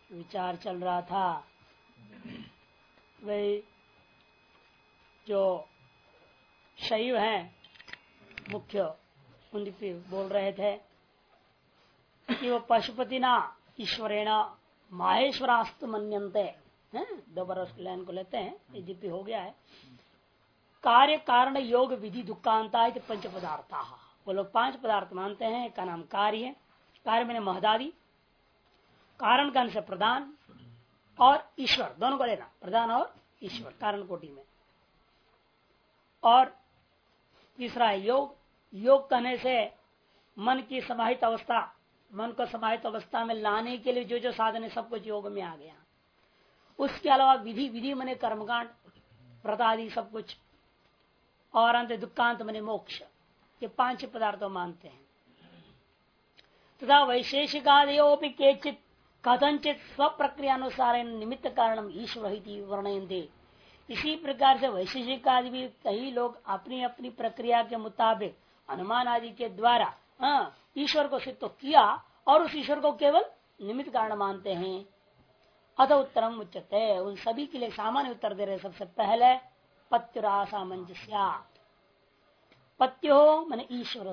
विचार चल रहा था वही जो शैव है मुख्य उनकी बोल रहे थे कि वो पशुपतिना ईश्वरेण माहेश्वरास्तु मन्यन्ते हैं। 2 बरस लाइन को लेते हैं, यद्यपि हो गया है। कार्य कारण योग विधि दुखांता पंच पदार्थ, वो लोग 5 पदार्थ मानते हैं। एक का नाम कार्य है, कार्य मैंने महदादि, कारण का से प्रधान और ईश्वर, दोनों को लेना, प्रधान और ईश्वर कारण कोटि में। और तीसरा है योग, योग कहने से मन की समाहित अवस्था, मन को समाहित अवस्था में लाने के लिए जो जो साधन है सब कुछ योग में आ गया। उसके अलावा विधि, विधि मने कर्मकांड, व्रत आदि सब कुछ, और अंत दुखांत मने मोक्ष, ये 5 पदार्थों मानते हैं। तथा वैशेषिकादयोपि केचित कथनचित स्व प्रक्रिया अनुसार निमित्त कारणम ईश्वर वर्णयन्ते। इसी प्रकार से वैशेषिक आदि भी कई लोग अपनी अपनी प्रक्रिया के मुताबिक अनुमान आदि के द्वारा ईश्वर को सिद्ध तो किया और उस ईश्वर को केवल निमित्त कारण मानते हैं। अतः उत्तरम उच्यते, उन सभी के लिए सामान्य उत्तर दे रहे। सबसे पहले पत्युरासामंजस्यात्, पत्यो मन ईश्वर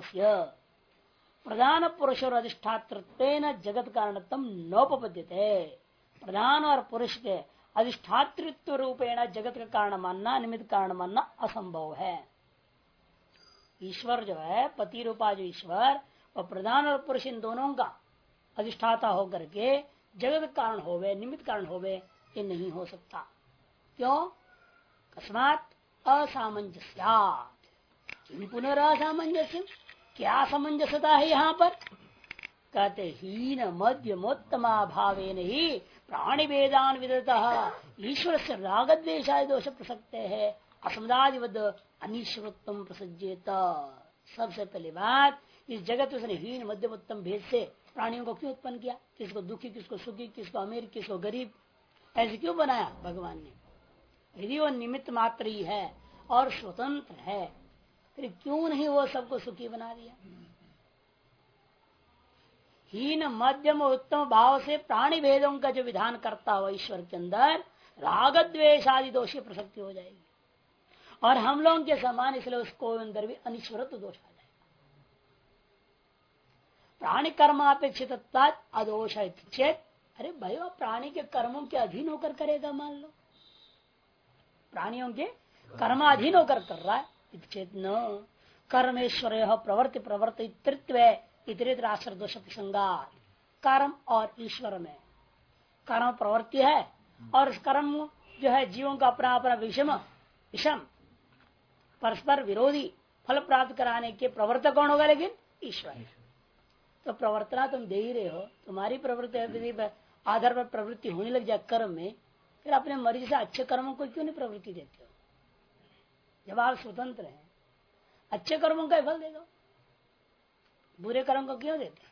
प्रधान पुरुष और अधिष्ठातृत्वेन जगत कारणत्म नोपपद्यते। प्रधान और पुरुष के अधिष्ठातृत्व रूपेण जगत का कारण मानना, निमित्त कारण मानना असंभव है। ईश्वर जो है, पति रूपा जो ईश्वर, और प्रधान और पुरुष इन दोनों का अधिष्ठाता होकर के जगत कारण होवे, निमित्त कारण होवे, ये नहीं हो सकता। क्यों? कस्मात असामंजस्यात्। पुनरासामंजस्य, क्या सामंजस्यता है यहाँ पर? कहते हीन मध्यमोत्तमा भावेन ही प्राणी वेदान विदतः ईश्वर से राग द्वेषादि दोष प्रसक्ते है असमदादिवद अनिश्वरत्म प्रसज्जेत। सबसे पहली बात, इस जगत उसने हीन मध्यम उत्तम भेद से प्राणियों को क्यों उत्पन्न किया? किसको दुखी, किसको सुखी, किसको अमीर, किसको गरीब, ऐसे क्यों बनाया भगवान ने? यदि वो निमित्त मात्र ही है और स्वतंत्र है, फिर क्यों नहीं वो सबको सुखी बना दिया? हीन मध्यम उत्तम भाव से प्राणी भेदों का जो विधान करता हुआ ईश्वर के अंदर राग द्वेष आदि दोषी प्रसक्ति हो जाएगी, और हम लोगों के समान, इसलिए उसको अंदर भी अनिश्वरत्व दोष आ जाएगा। प्राणी कर्मापेक्षित अदोष चेत, अरे भाई वो प्राणी के कर्मों के अधीन होकर करेगा, मान लो प्राणियों के कर्माधीन होकर कर रहा है, चेत न कर्मेश्वर प्रवर्ति प्रवर्तित्व इतरेतर आश्रय दोष प्रसंगात। कर्म और ईश्वर में कर्म प्रवृत्ति है, और उस कर्म जो है जीवों का अपना अपना विषम परस्पर विरोधी फल प्राप्त कराने के प्रवर्तक कौन होगा? लेकिन ईश्वर। तो प्रवर्तना तुम दे ही रहे हो, तुम्हारी प्रवृत्ति आधार पर प्रवृत्ति होने लग जाए कर्म में, फिर अपने मर्जी से अच्छे कर्मों को क्यों नहीं प्रवृत्ति देते हो? जब आप स्वतंत्र हैं, अच्छे कर्मों का फल दे दो, बुरे कर्म को क्यों देते?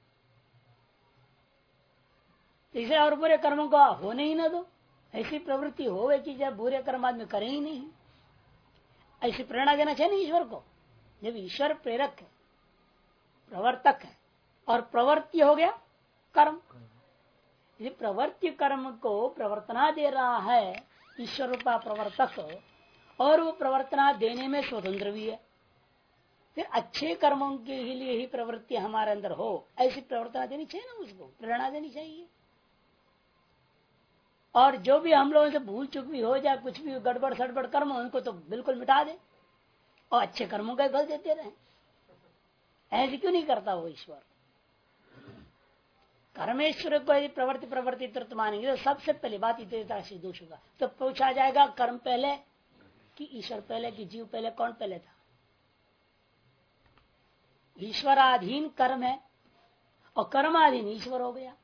इसे और बुरे कर्मों को होने ही ना दो। ऐसी प्रवृत्ति हो कि जब बुरे कर्म आदमी करे ही नहीं, ऐसी प्रेरणा देना चाहिए ना ईश्वर को। जब ईश्वर प्रेरक है, प्रवर्तक है, और प्रवृत्ति हो गया कर्म, यदि प्रवृत्ति कर्म को प्रवर्तना दे रहा है ईश्वर रूपा प्रवर्तक, और वो प्रवर्तना देने में स्वतंत्र भी है, फिर अच्छे कर्मों के लिए ही प्रवृत्ति हमारे अंदर हो, ऐसी प्रवर्तना देनी चाहिए ना, उसको प्रेरणा देनी चाहिए। और जो भी हम लोगों से भूल चुक भी हो जाए, कुछ भी गड़बड़ सड़बड़ कर्म, उनको तो बिल्कुल मिटा दे और अच्छे कर्मों का फल देते रहे। ऐसे क्यों नहीं करता वो ईश्वर? कर्मेश्वर को यदि प्रवृत्ति तत्व मानेंगे तो सबसे पहली बात इतने से दोष होगा। तो पूछा जाएगा कर्म पहले कि ईश्वर पहले कि जीव पहले? कौन पहले था? ईश्वराधीन कर्म है और कर्माधीन ईश्वर हो गया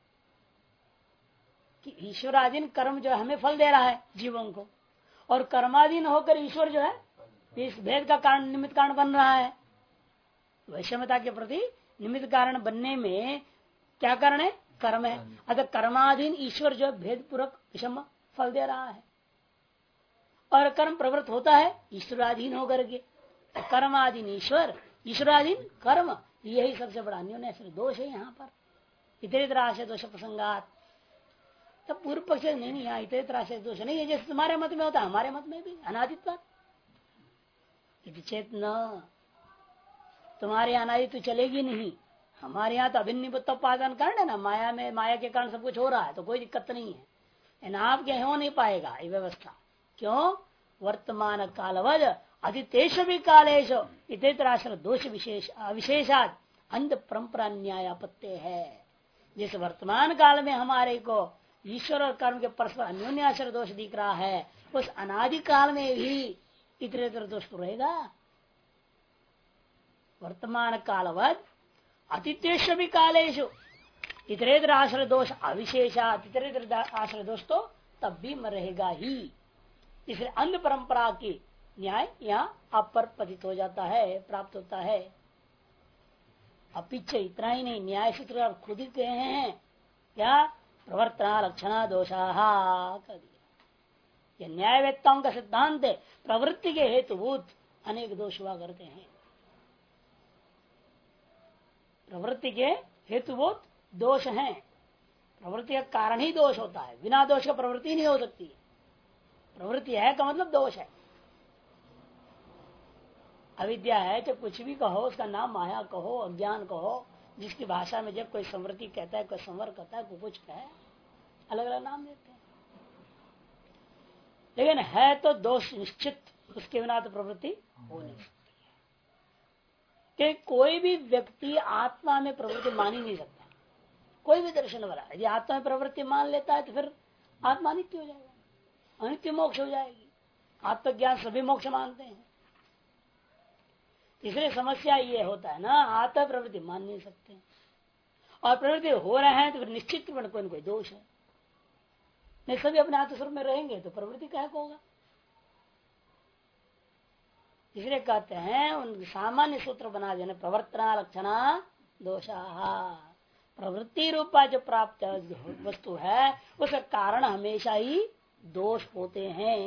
कि ईश्वराधीन कर्म जो है हमें फल दे रहा है जीवों को, और कर्माधीन होकर ईश्वर जो है इस भेद का कारण निमित्त कारण बन रहा है। वैषम्यता के प्रति निमित्त कारण बनने में क्या कारण है? कर्म है। अतः कर्माधीन ईश्वर जो भेद पूर्वक विषम फल दे रहा है, और कर्म प्रवृत्त होता है ईश्वराधीन होकर के। कर्माधीन ईश्वर, ईश्वराधीन कर्म, यही सबसे बड़ा न्यूनतम दोष है यहाँ पर। इतरेतर आश्रय दोष प्रसंगात। तब पूर्व पक्ष नहीं नहीं यहाँ इतरेतर आश्रय दोष नहीं है, जैसे तुम्हारे मत में होता है हमारे मत में भी अनादित्व चेत न, तुम्हारे अनादि तो चलेगी नहीं, हमारे यहाँ तो अभिन्नपादन कारण है ना, माया में माया के कारण सब कुछ हो रहा है, तो कोई दिक्कत नहीं है। आपके हो नहीं पाएगा ये व्यवस्था। क्यों? वर्तमान कालवद अतितेश भी कालेश इतराश्र दोष विशेष अविशेषात अंध परंपरा न्याय आपत्ति है। जिस वर्तमान काल में हमारे को ईश्वर और कर्म के परस्पर अन्योन्याश्रय दोष दिख रहा है, उस अनादि काल में भी इतरेतर दोष तो रहेगा। वर्तमान कालवद अतितेश भी कालेशु इतरेतर आश्रय दोष अविशेषात इतरेतर आश्रय दोष तो तब भी रहेगा ही। इसलिए अंध परंपरा की न्याय यहाँ अपर पतित हो जाता है, प्राप्त होता है। अब पीछे इतना ही नहीं, न्याय सूत्र खुद ही कहे हैं क्या, प्रवर्तना लक्षणा दोषा कर दिया। यह न्यायवेत्ताओं का सिद्धांत है, प्रवृत्ति के हेतुभूत अनेक दोष हुआ करते हैं। प्रवृत्ति के हेतुभूत दोष हैं, प्रवृत्ति का कारण ही दोष होता है, बिना दोष का प्रवृत्ति नहीं हो सकती। प्रवृत्ति है का मतलब दोष है। अविद्या है तो कुछ भी कहो, उसका नाम माया कहो, अज्ञान कहो, जिसकी भाषा में जब कोई समृद्धि कहता है, कोई संवर कहता है, कोई कुछ कहे, अलग अलग नाम देते हैं। लेकिन है तो दोष निश्चित, उसके बिना तो प्रवृत्ति हो नहीं सकती है। कि कोई भी व्यक्ति आत्मा में प्रवृत्ति मान ही नहीं सकता। कोई भी दर्शन वाला यदि आत्मा में प्रवृत्ति मान लेता है तो फिर आत्मा नित्य हो जाएगा, अनित्य मोक्ष हो जाएगी। आत्मज्ञान सभी मोक्ष मानते हैं। इसलिए समस्या ये होता है ना, आत्म प्रवृत्ति मान नहीं सकते और प्रवृत्ति हो रहे हैं तो फिर निश्चित कोई न कोई दोष है। नहीं सभी अपने आत्मस्वरूप में रहेंगे तो प्रवृत्ति क्या होगा। इसलिए कहते हैं उन सामान्य सूत्र बना देना, प्रवर्तना लक्षणा दोषा। प्रवृत्ति रूपा जो प्राप्त वस्तु है उसका कारण हमेशा ही दोष होते हैं।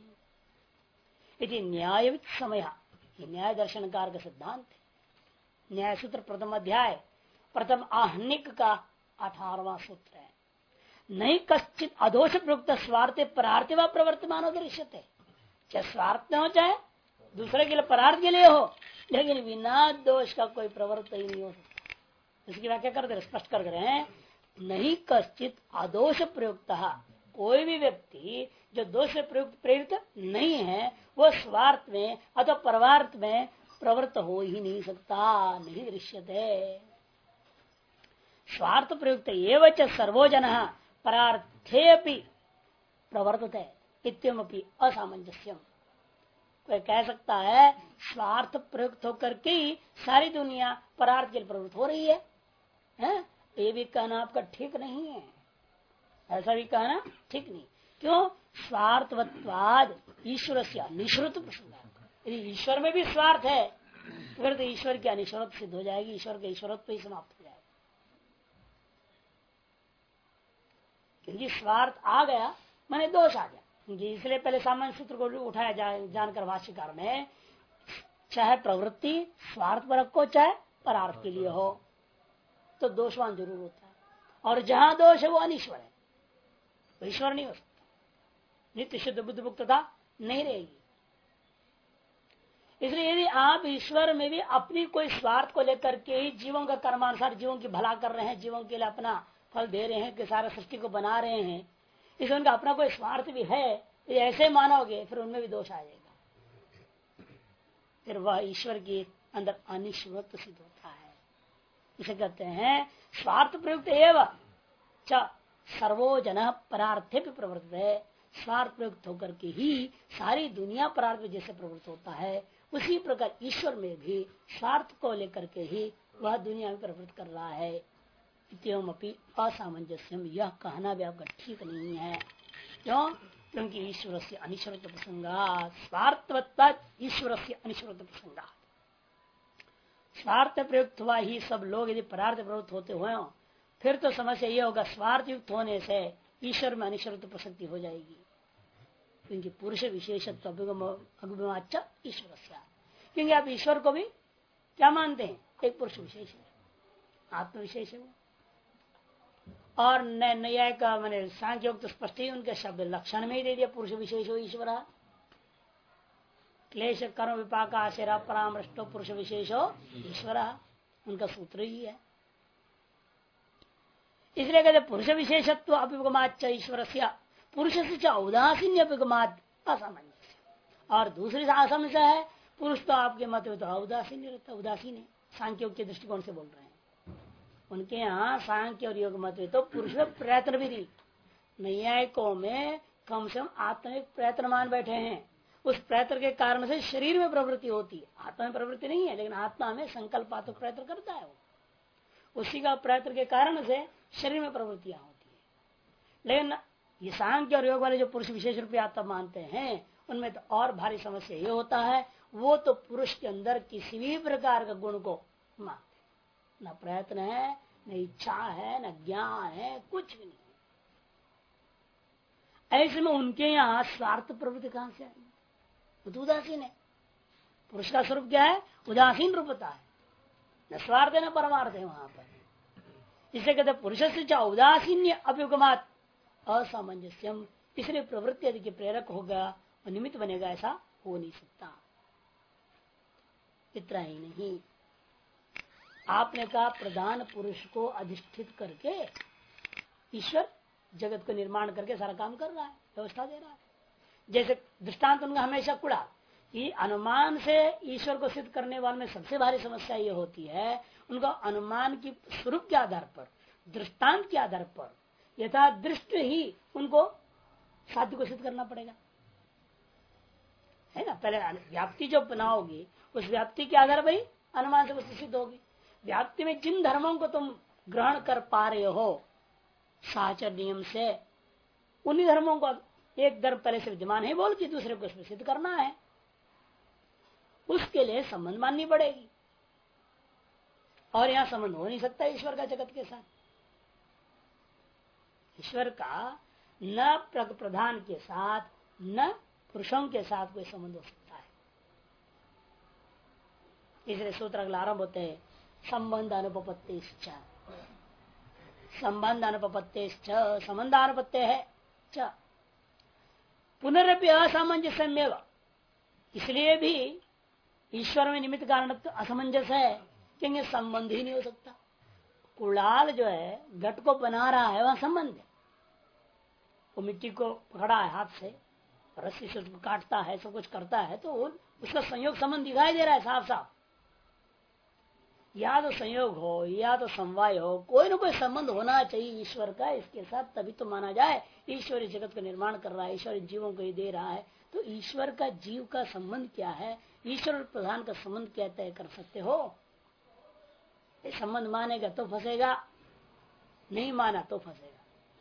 यदि न्यायवित समय, न्याय दर्शनकार का सिद्धांत है। न्याय सूत्र प्रथम अध्याय प्रथम आहनिक का 18वां सूत्र है। नहीं कश्चित अदोष प्रयुक्त स्वार्थ परार्थ व प्रवर्तमान दृश्यते, चाहे स्वार्थ में हो चाहे दूसरे के लिए परार्थ के लिए हो, लेकिन बिना दोष का कोई प्रवृत्त ही नहीं हो सकता। इसकी व्याख्या कर दे, स्पष्ट कर रहे हैं। नहीं कश्चित अदोष प्रयुक्त, कोई भी व्यक्ति जो दोष से प्रयुक्त प्रेरित नहीं है वो स्वार्थ में अथवा परमार्थ में प्रवृत्त हो ही नहीं सकता, नहीं दृश्यते। स्वार्थ प्रयुक्त एवं सर्वोजन परार्थे अपि प्रवर्तते इत्यमपि असामंजस्यम। कोई कह सकता है स्वार्थ प्रयुक्त होकर के ही सारी दुनिया परार्थ के लिए प्रवृत्त हो रही है? ये भी कहना आपका ठीक नहीं है, ऐसा भी कहना ठीक नहीं। क्यों? स्वार्थवत्वाद ईश्वर से अनिश्रुत प्रसंग। यदि ईश्वर में भी स्वार्थ है तो फिर तो ईश्वर की अनिश्वरत सिद्ध हो जाएगी, ईश्वर के ईश्वरत्व ही समाप्त हो जाएगा। क्योंकि स्वार्थ आ गया माने दोष आ गया। क्योंकि इसलिए पहले सामान्य सूत्र को उठाया जानकर भाष्यकार ने, चाहे प्रवृत्ति स्वार्थ पर रखो चाहे परार्थ के लिए हो तो दोषवान जरूर होता है। और जहां दोष है वो अनिश्वर है, तो ईश्वर नहीं हो सकता, नित्य शुद्ध बुद्ध मुक्तता नहीं रहेगी। इसलिए यदि आप ईश्वर में भी अपनी कोई स्वार्थ को लेकर के ही जीवों का कर्मानुसार जीवों की भला कर रहे हैं, जीवों के लिए अपना फल दे रहे हैं, कि सारा सृष्टि को बना रहे हैं, इसलिए उनका अपना कोई स्वार्थ भी है, तो ऐसे मानोगे फिर उनमें भी दोष आ जाएगा, फिर वह ईश्वर के अंदर अनिश्वरत्व सिद्ध होता है। इसे कहते हैं स्वार्थ प्रयुक्त एवं सर्वोजन परार्थे भी प्रवृत्त है। स्वार्थ प्रयुक्त होकर के ही सारी दुनिया परार्थ में जैसे प्रवृत्त होता है, उसी प्रकार ईश्वर में भी स्वार्थ को लेकर के ही वह दुनिया में प्रवृत्त कर रहा है। इत्यमपि असामंजस्यम, यह कहना भी आपका ठीक नहीं है। क्यों? क्योंकि ईश्वर से अनिश्वरत्व प्रसंगात्, स्वार्थवत्ता ईश्वर से अनिश्वरत्व प्रसंगात्। स्वार्थ प्रयुक्त हुआ ही सब लोग यदि परार्थ प्रवृत्त होते हुए हो, फिर तो समस्या यह होगा स्वार्थ युक्त होने से ईश्वर में अनिश्वरत्व प्रसक्ति हो जाएगी। क्योंकि पुरुष विशेषत्व अभिमाच ईश्वर से, क्योंकि आप ईश्वर को भी क्या मानते हैं? एक पुरुष विशेष है, आत्म विशेष है वो। और न्याय का मैंने सांख्य योग तो स्पष्ट ही उनके शब्द लक्षण में ही दे दिया, पुरुष विशेषो ईश्वर, क्लेश कर्म विपाक आशेरा परामृष्टो पुरुष विशेषो ईश्वर, उनका सूत्र ही है। इसलिए कहते पुरुष विशेषत्व अभिगमाच ईश्वर से पुरुष से औदासीन्य अभिगमात असामंजस्य, और दूसरी असमस्या है पुरुष तो आपके मत में तो औदासीन रहता, उदासीन है। सांख्य योग के दृष्टिकोण से बोल रहे हैं, उनके यहाँ सांख्य और योग मत में तो पुरुष में प्रयत्न भी नहीं, नैयायिकों में कम से कम आत्मा में प्रयत्न मान बैठे हैं। उस प्रयत्न के कारण से शरीर में प्रवृत्ति होती है, आत्मा में प्रवृत्ति नहीं है, लेकिन आत्मा में संकल्प तो प्रयत्न करता है वो, उसी का प्रयत्न के कारण से शरीर में प्रवृत्तियां होती है। लेकिन ये सांख्य और योग वाले जो पुरुष विशेष रूप आत्मा मानते हैं उनमें तो और भारी समस्या ये होता है, वो तो पुरुष के अंदर किसी भी प्रकार का गुण को मानते, न प्रयत्न है, न इच्छा है, न ज्ञान है, कुछ भी नहीं। ऐसे में उनके यहाँ स्वार्थ प्रवृत्ति कहां से आएगी, वो तो उदासीन है। पुरुष का स्वरूप क्या है, उदासीन रूपता है, न स्वार्थ है न परमार्थ है वहां पर। इसे कहते पुरुष से उदासीन्य अभिगमात असामंजस्यम, इसलिए प्रवृत्ति यदि के प्रेरक होगा और निमित्त बनेगा, ऐसा हो नहीं सकता। इतना ही नहीं, आपने कहा प्रधान पुरुष को अधिष्ठित करके ईश्वर जगत को निर्माण करके सारा काम कर रहा है, व्यवस्था दे रहा है। जैसे दृष्टांत उनका हमेशा कुड़ा, ये अनुमान से ईश्वर को सिद्ध करने वाले में सबसे भारी समस्या ये होती है, उनका अनुमान की स्वरूप के आधार पर, दृष्टांत के आधार पर यथा दृष्ट ही उनको साध्य को सिद्ध करना पड़ेगा, है ना। पहले व्याप्ति जो बनाओगी उस व्याप्ति के आधार पर ही अनुमान से वस्तु सिद्ध होगी। व्याप्ति में जिन धर्मों को तुम ग्रहण कर पा रहे हो साचर नियम से, उन्हीं धर्मों को एक धर्म पहले से विद्यमान है बोल के दूसरे को उसमें सिद्ध करना है, उसके लिए संबंध माननी पड़ेगी। और यहां संबंध हो नहीं सकता ईश्वर का जगत के साथ। ईश्वर का न प्रधान के साथ न पुरुषों के साथ कोई संबंध हो सकता है। इसलिए सूत्र अगला आरंभ होते हैं, संबंध अनुपपत्ति, संबंध अनुपपत्ति, संबंध अनुपत्ति है च पुनरपि असामंजस्य, इसलिए भी ईश्वर में निमित्त कारण असमंजस है, क्योंकि संबंध ही नहीं हो सकता। कुड़ाल जो है घट को बना रहा है वह संबंध है, वो मिट्टी को पकड़ा है हाथ से, रस्सी से उसको काटता है, सब कुछ करता है, तो उसका संयोग संबंध दिखाई दे रहा है साफ साफ। या तो संयोग हो या तो समवाय हो, कोई ना कोई संबंध होना चाहिए ईश्वर का इसके साथ, तभी तो माना जाए ईश्वर इस जगत का निर्माण कर रहा है, ईश्वर जीवों को ही दे रहा है। तो ईश्वर का जीव का संबंध क्या है, ईश्वर प्रधान का संबंध क्या तय कर सकते हो? ये संबंध मानेगा तो फंसेगा, नहीं माना तो फंसेगा।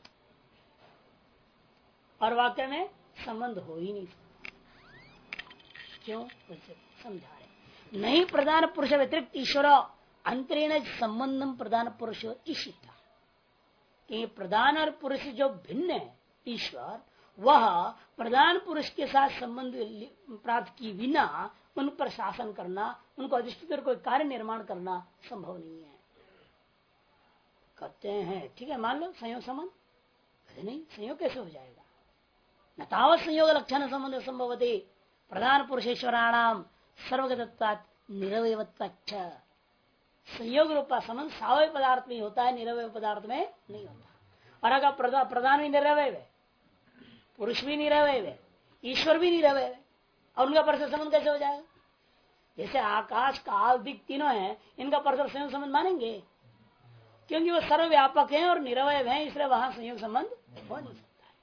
और वाक्य में संबंध हो ही नहीं सकता। क्यों? समझा रहे, नहीं प्रधान पुरुष व्यतिरिक्त ईश्वर अंतरेण संबंधम प्रधान पुरुष ईशिता, कि प्रधान और पुरुष जो भिन्न है ईश्वर, वह प्रधान पुरुष के साथ संबंध प्राप्त की बिना उन पर शासन करना, उनको अधिष्ठित कर कोई कार्य निर्माण करना संभव नहीं है। कहते हैं ठीक है, मान लो संयोग संबंध, नहीं संयोग कैसे हो जाएगा, न तावत संयोग लक्षण संबंध संभवती प्रधान पुरुषेश्वराणाम सर्वगतत्वात् निरवयवत्वाच्च। संयोग रूपा संबंध सावय पदार्थ में होता है, निरवय पदार्थ में नहीं होता। और अगर प्रधान भी निरवय है, पुरुष भी निरवय है, ईश्वर भी निरवय है, और उनका परस्पर संबंध कैसे हो जाएगा? जैसे आकाश काल दिक तीनों हैं, इनका परस्पर संयोग संबंध मानेंगे, क्योंकि वो सर्वव्यापक है और निरवय है, इसलिए वहां संयोग संबंध हो नहीं सकता है।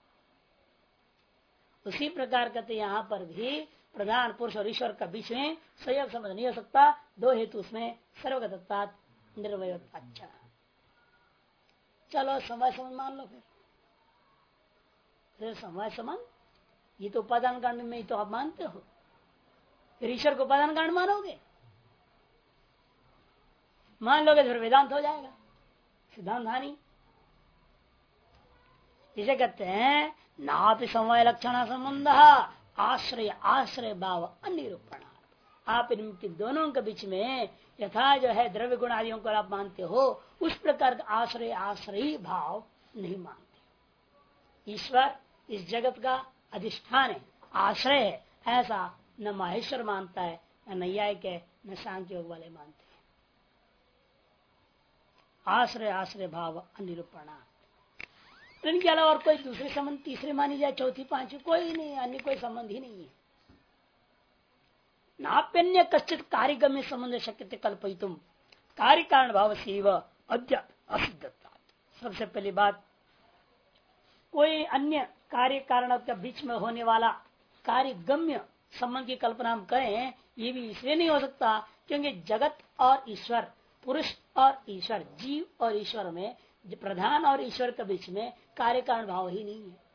उसी प्रकार कहते यहाँ पर भी प्रधान पुरुष और ईश्वर का बीच में संयोग संबंध नहीं हो सकता, दो हेतु उसमें सर्वगतत्वात् निर्वयत्वाच्च। चलो समवाय संबंध मान लो, फिर समवाय संबंध ये तो उपादान कांड में ही तो आप मानते हो, फिर ईश्वर को उपादान कांड मानोगे, मान लोगे फिर वेदांत हो जाएगा, सिद्धांत हानि। इसे कहते हैं नापि समवाय लक्षण संबंध आश्रय आश्रय भाव अनिरूपण। आप इनके दोनों के बीच में यथा जो है द्रव्य गुण आदियों को आप मानते हो, उस प्रकार का आश्रय आश्रयी भाव नहीं मानते। ईश्वर इस जगत का अधिष्ठान है, आश्रय है, ऐसा न माहेश्वर मानता है, न नैयायिक है, न सांख्य योग वाले मानते हैं। आश्रय आश्रय भाव अनिरूपणा, इनके अलावा और कोई दूसरे संबंध तीसरे मानी जाए, चौथी पांचवी, कोई नहीं, अन्य कोई संबंध ही नहीं है। नाप्यन्य कश्चित कार्यगम्य संबंध शक्य कल्पयितुम कार्य कारण भाव से असिद्धता। सबसे पहली बात, कोई अन्य कार्य कारण के बीच में होने वाला कार्यगम्य संबंध की कल्पना हम करें, ये भी इसलिए नहीं हो सकता क्योंकि जगत और ईश्वर, पुरुष और ईश्वर, जीव और ईश्वर में, प्रधान और ईश्वर के बीच में कार्य कारण भाव ही नहीं है।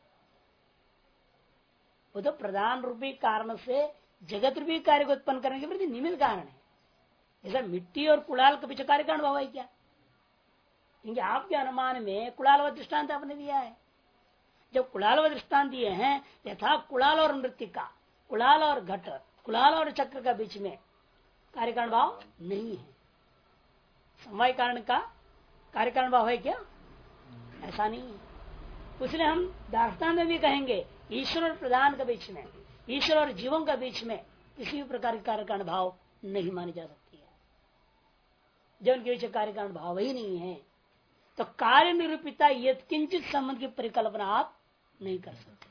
वो तो प्रधान रूपी कारण से जगत रूपी कार्य को उत्पन्न करने के प्रति निमित्त कारण है। जैसा मिट्टी और कुड़ाल के पीछे कार्य कारण भाव है क्या? क्योंकि आपके अनुमान में कुड़ाल व दृष्टांत आपने दिया है। जब कुड़ाल व दृष्टांत दिए हैं, यथा कुड़ाल और मृत्तिका, कुड़ाल और घट, कुड़ाल और चक्र का बीच में कार्य कारण भाव नहीं है। समवाय कारण का कार्य कारण भाव है क्या? ऐसा नहीं है। इसलिए हम दार्ष्टान्त में भी कहेंगे ईश्वर और प्रधान के बीच में, ईश्वर और जीवों के बीच में किसी भी प्रकार के कार्य कारण भाव नहीं मानी जा सकती है। जब उनके बीच कार्य कारण भाव ही नहीं है तो कार्य निरूपिता यत्किंचित संबंध की परिकल्पना आप नहीं कर सकते।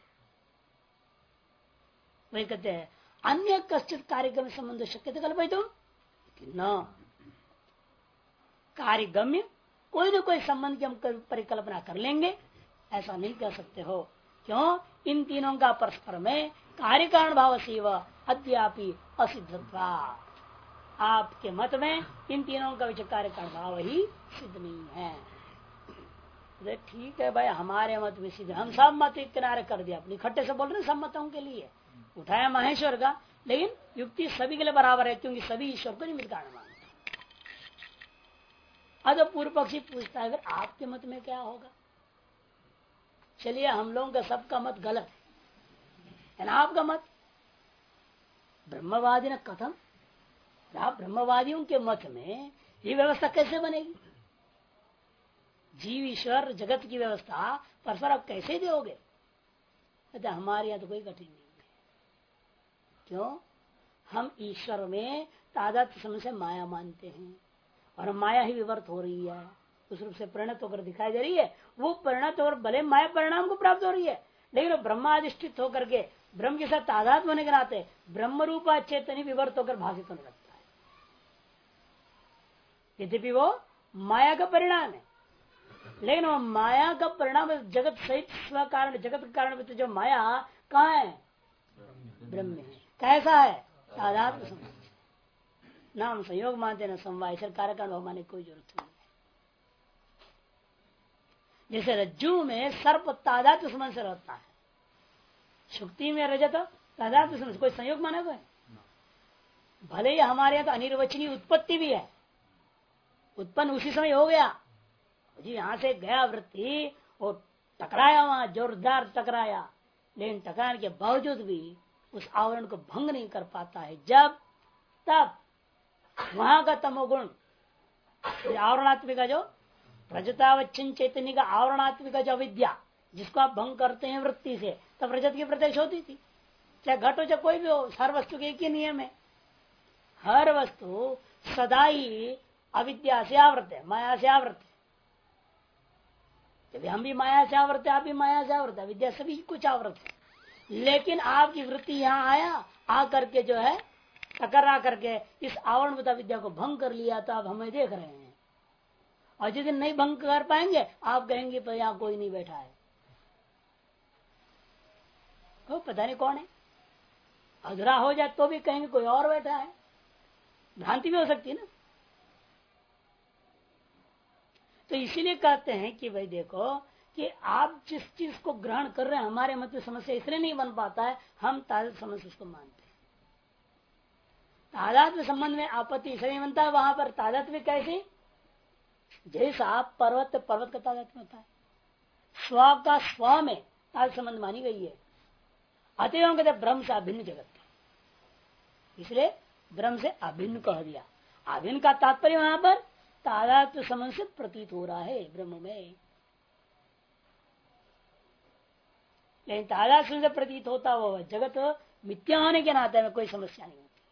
वही कहते हैं अन्य कश्चित कार्यक्रम संबंध शक्य थे कल्पयितुम न, कार्यगम्य कोई न कोई संबंध की हम परिकल्पना कर लेंगे, ऐसा नहीं कर सकते हो। क्यों? इन तीनों का परस्पर में कार्य कारण भाव से अद्यापि असिद्धत्वा, आपके मत में इन तीनों का विचार कार्य कारण भाव ही सिद्ध नहीं है। ठीक है भाई, हमारे मत में सिद्ध, हम सब मत एक किनारे कर दिया, अपनी खट्टे से बोल रहे सब मतों के लिए उठाया महेश्वर का, लेकिन युक्ति सभी के लिए बराबर है क्योंकि सभी ईश्वर को निमित्त कारण मानते। अब पूर्व पक्षी पूछता है अगर आपके मत में क्या होगा? चलिए हम लोगों का सबका मत गलत है ना, आपका मत ब्रह्मवादी न कथम, आप ब्रह्मवादियों के मत में ये व्यवस्था कैसे बनेगी? जीव ईश्वर जगत की व्यवस्था परस्पर आप कैसे दोगे? हमारे यहाँ तो कोई कठिन नहीं है। क्यों? हम ईश्वर में तादात्म्य समझ से माया मानते हैं और माया ही विवर्त हो रही है, उस रूप से परिणत होकर दिखाई दे रही है। वो परिणत होकर भले माया परिणाम को प्राप्त हो रही है, लेकिन वो ब्रह्माधिष्ठित होकर के ब्रह्म के साथ तादात्म्य होने के नाते ब्रह्म रूपा चेतनी विवर्त होकर भाषित होने लगता है। यद्यपि वो माया का परिणाम है, लेकिन वो माया का परिणाम जगत सहित स्व कारण, जगत के कारण तो जो माया कहाँ है? ब्रह्म है। कैसा है? तादात्म्य संबंध। नाम संयोग मानते न समवाय, कार्य कारण भाव माने कोई जरूरत नहीं है। जैसे रज्जु में सर्प तादात्म्य संबंध से रहता है, शुक्ति में रजत तादात्म्य संबंध, कोई संयोग माना कोई? भले ही हमारे यहाँ तो अनिर्वचनीय उत्पत्ति भी है, उत्पन्न उसी समय हो गया जी, यहां से गया वृत्ति वो टकराया, वहां जोरदार टकराया, लेकिन टकराने के बावजूद भी उस आवरण को भंग नहीं कर पाता है। जब तब वहां का तमोगुण आवरणात्मिका जो रजतावच्छिन्न चैतन्य का आवरणात्मिका जो अविद्या, जिसको आप भंग करते हैं वृत्ति से, तब रजत की प्रत्यक्ष होती थी। चाहे घट हो चाहे कोई भी हो, हर वस्तु के एक ही नियम है, हर वस्तु सदा ही अविद्या से आवृत है, माया से आवृत है। जब हम भी माया से आवृत है, आप भी माया से आवृत है, विद्या सभी कुछ आवृत है। लेकिन आपकी वृत्ति यहाँ आया, आ करके जो है टकरा करके इस आवरण विद्या को भंग कर लिया, तो आप हमें देख रहे हैं। और जिस दिन नहीं भंग कर पाएंगे आप कहेंगे पर यहाँ कोई नहीं बैठा है, तो पता नहीं कौन है। अधूरा हो जाए तो भी कहेंगे कोई और बैठा है, भ्रांति भी हो सकती है ना। तो इसीलिए कहते हैं कि भाई देखो कि आप जिस चीज को ग्रहण कर रहे हैं, हमारे मत में समस्या इसलिए नहीं बन पाता है, हम तादात्म्य समझ उसको मानते हैं। तादात्म्य संबंध में आपत्ति इसलिए बनता है, वहां पर तादात्म्य कैसे? जैसा पर्वत पर्वत का तादात्म्य होता है, स्व का स्व में तादात्म्य संबंध मानी गई है। अतएव कहते ब्रह्म से अभिन्न जगत, इसलिए ब्रह्म से अभिन्न कह दिया। अभिन्न का तात्पर्य वहां पर तादात्म्य संबंध से प्रतीत हो रहा है ब्रह्म में, लेकिन तादात्म्य से प्रतीत होता हुआ जगत मिथ्या होने के नाते में कोई समस्या नहीं होती।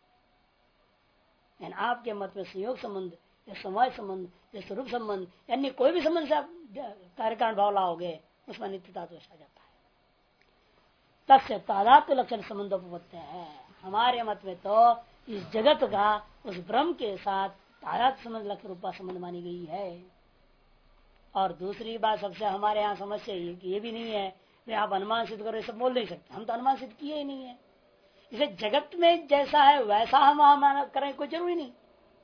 लेकिन आपके मत में संयोग संबंध या समवाय संबंध या स्वरूप संबंध यानी कोई भी संबंध से आप कार्यकारण भाव लाओगे उसमें नित्यता दोष आ जाता है। तस्य तादात्म्य लक्षण संबंधोपत्ति है। हमारे मत में तो इस जगत का उस ब्रह्म के साथ तादात्म्य संबंध लक्षण रूपा संबंध मानी गई है। और दूसरी बात सबसे हमारे यहाँ समस्या ये भी नहीं है आप अनुमान सिद्ध करो, सब बोल नहीं सकते, हम तो अनुमान सिद्ध किए ही नहीं है। इसे जगत में जैसा है वैसा हम अनुमान करें कोई जरूरी नहीं।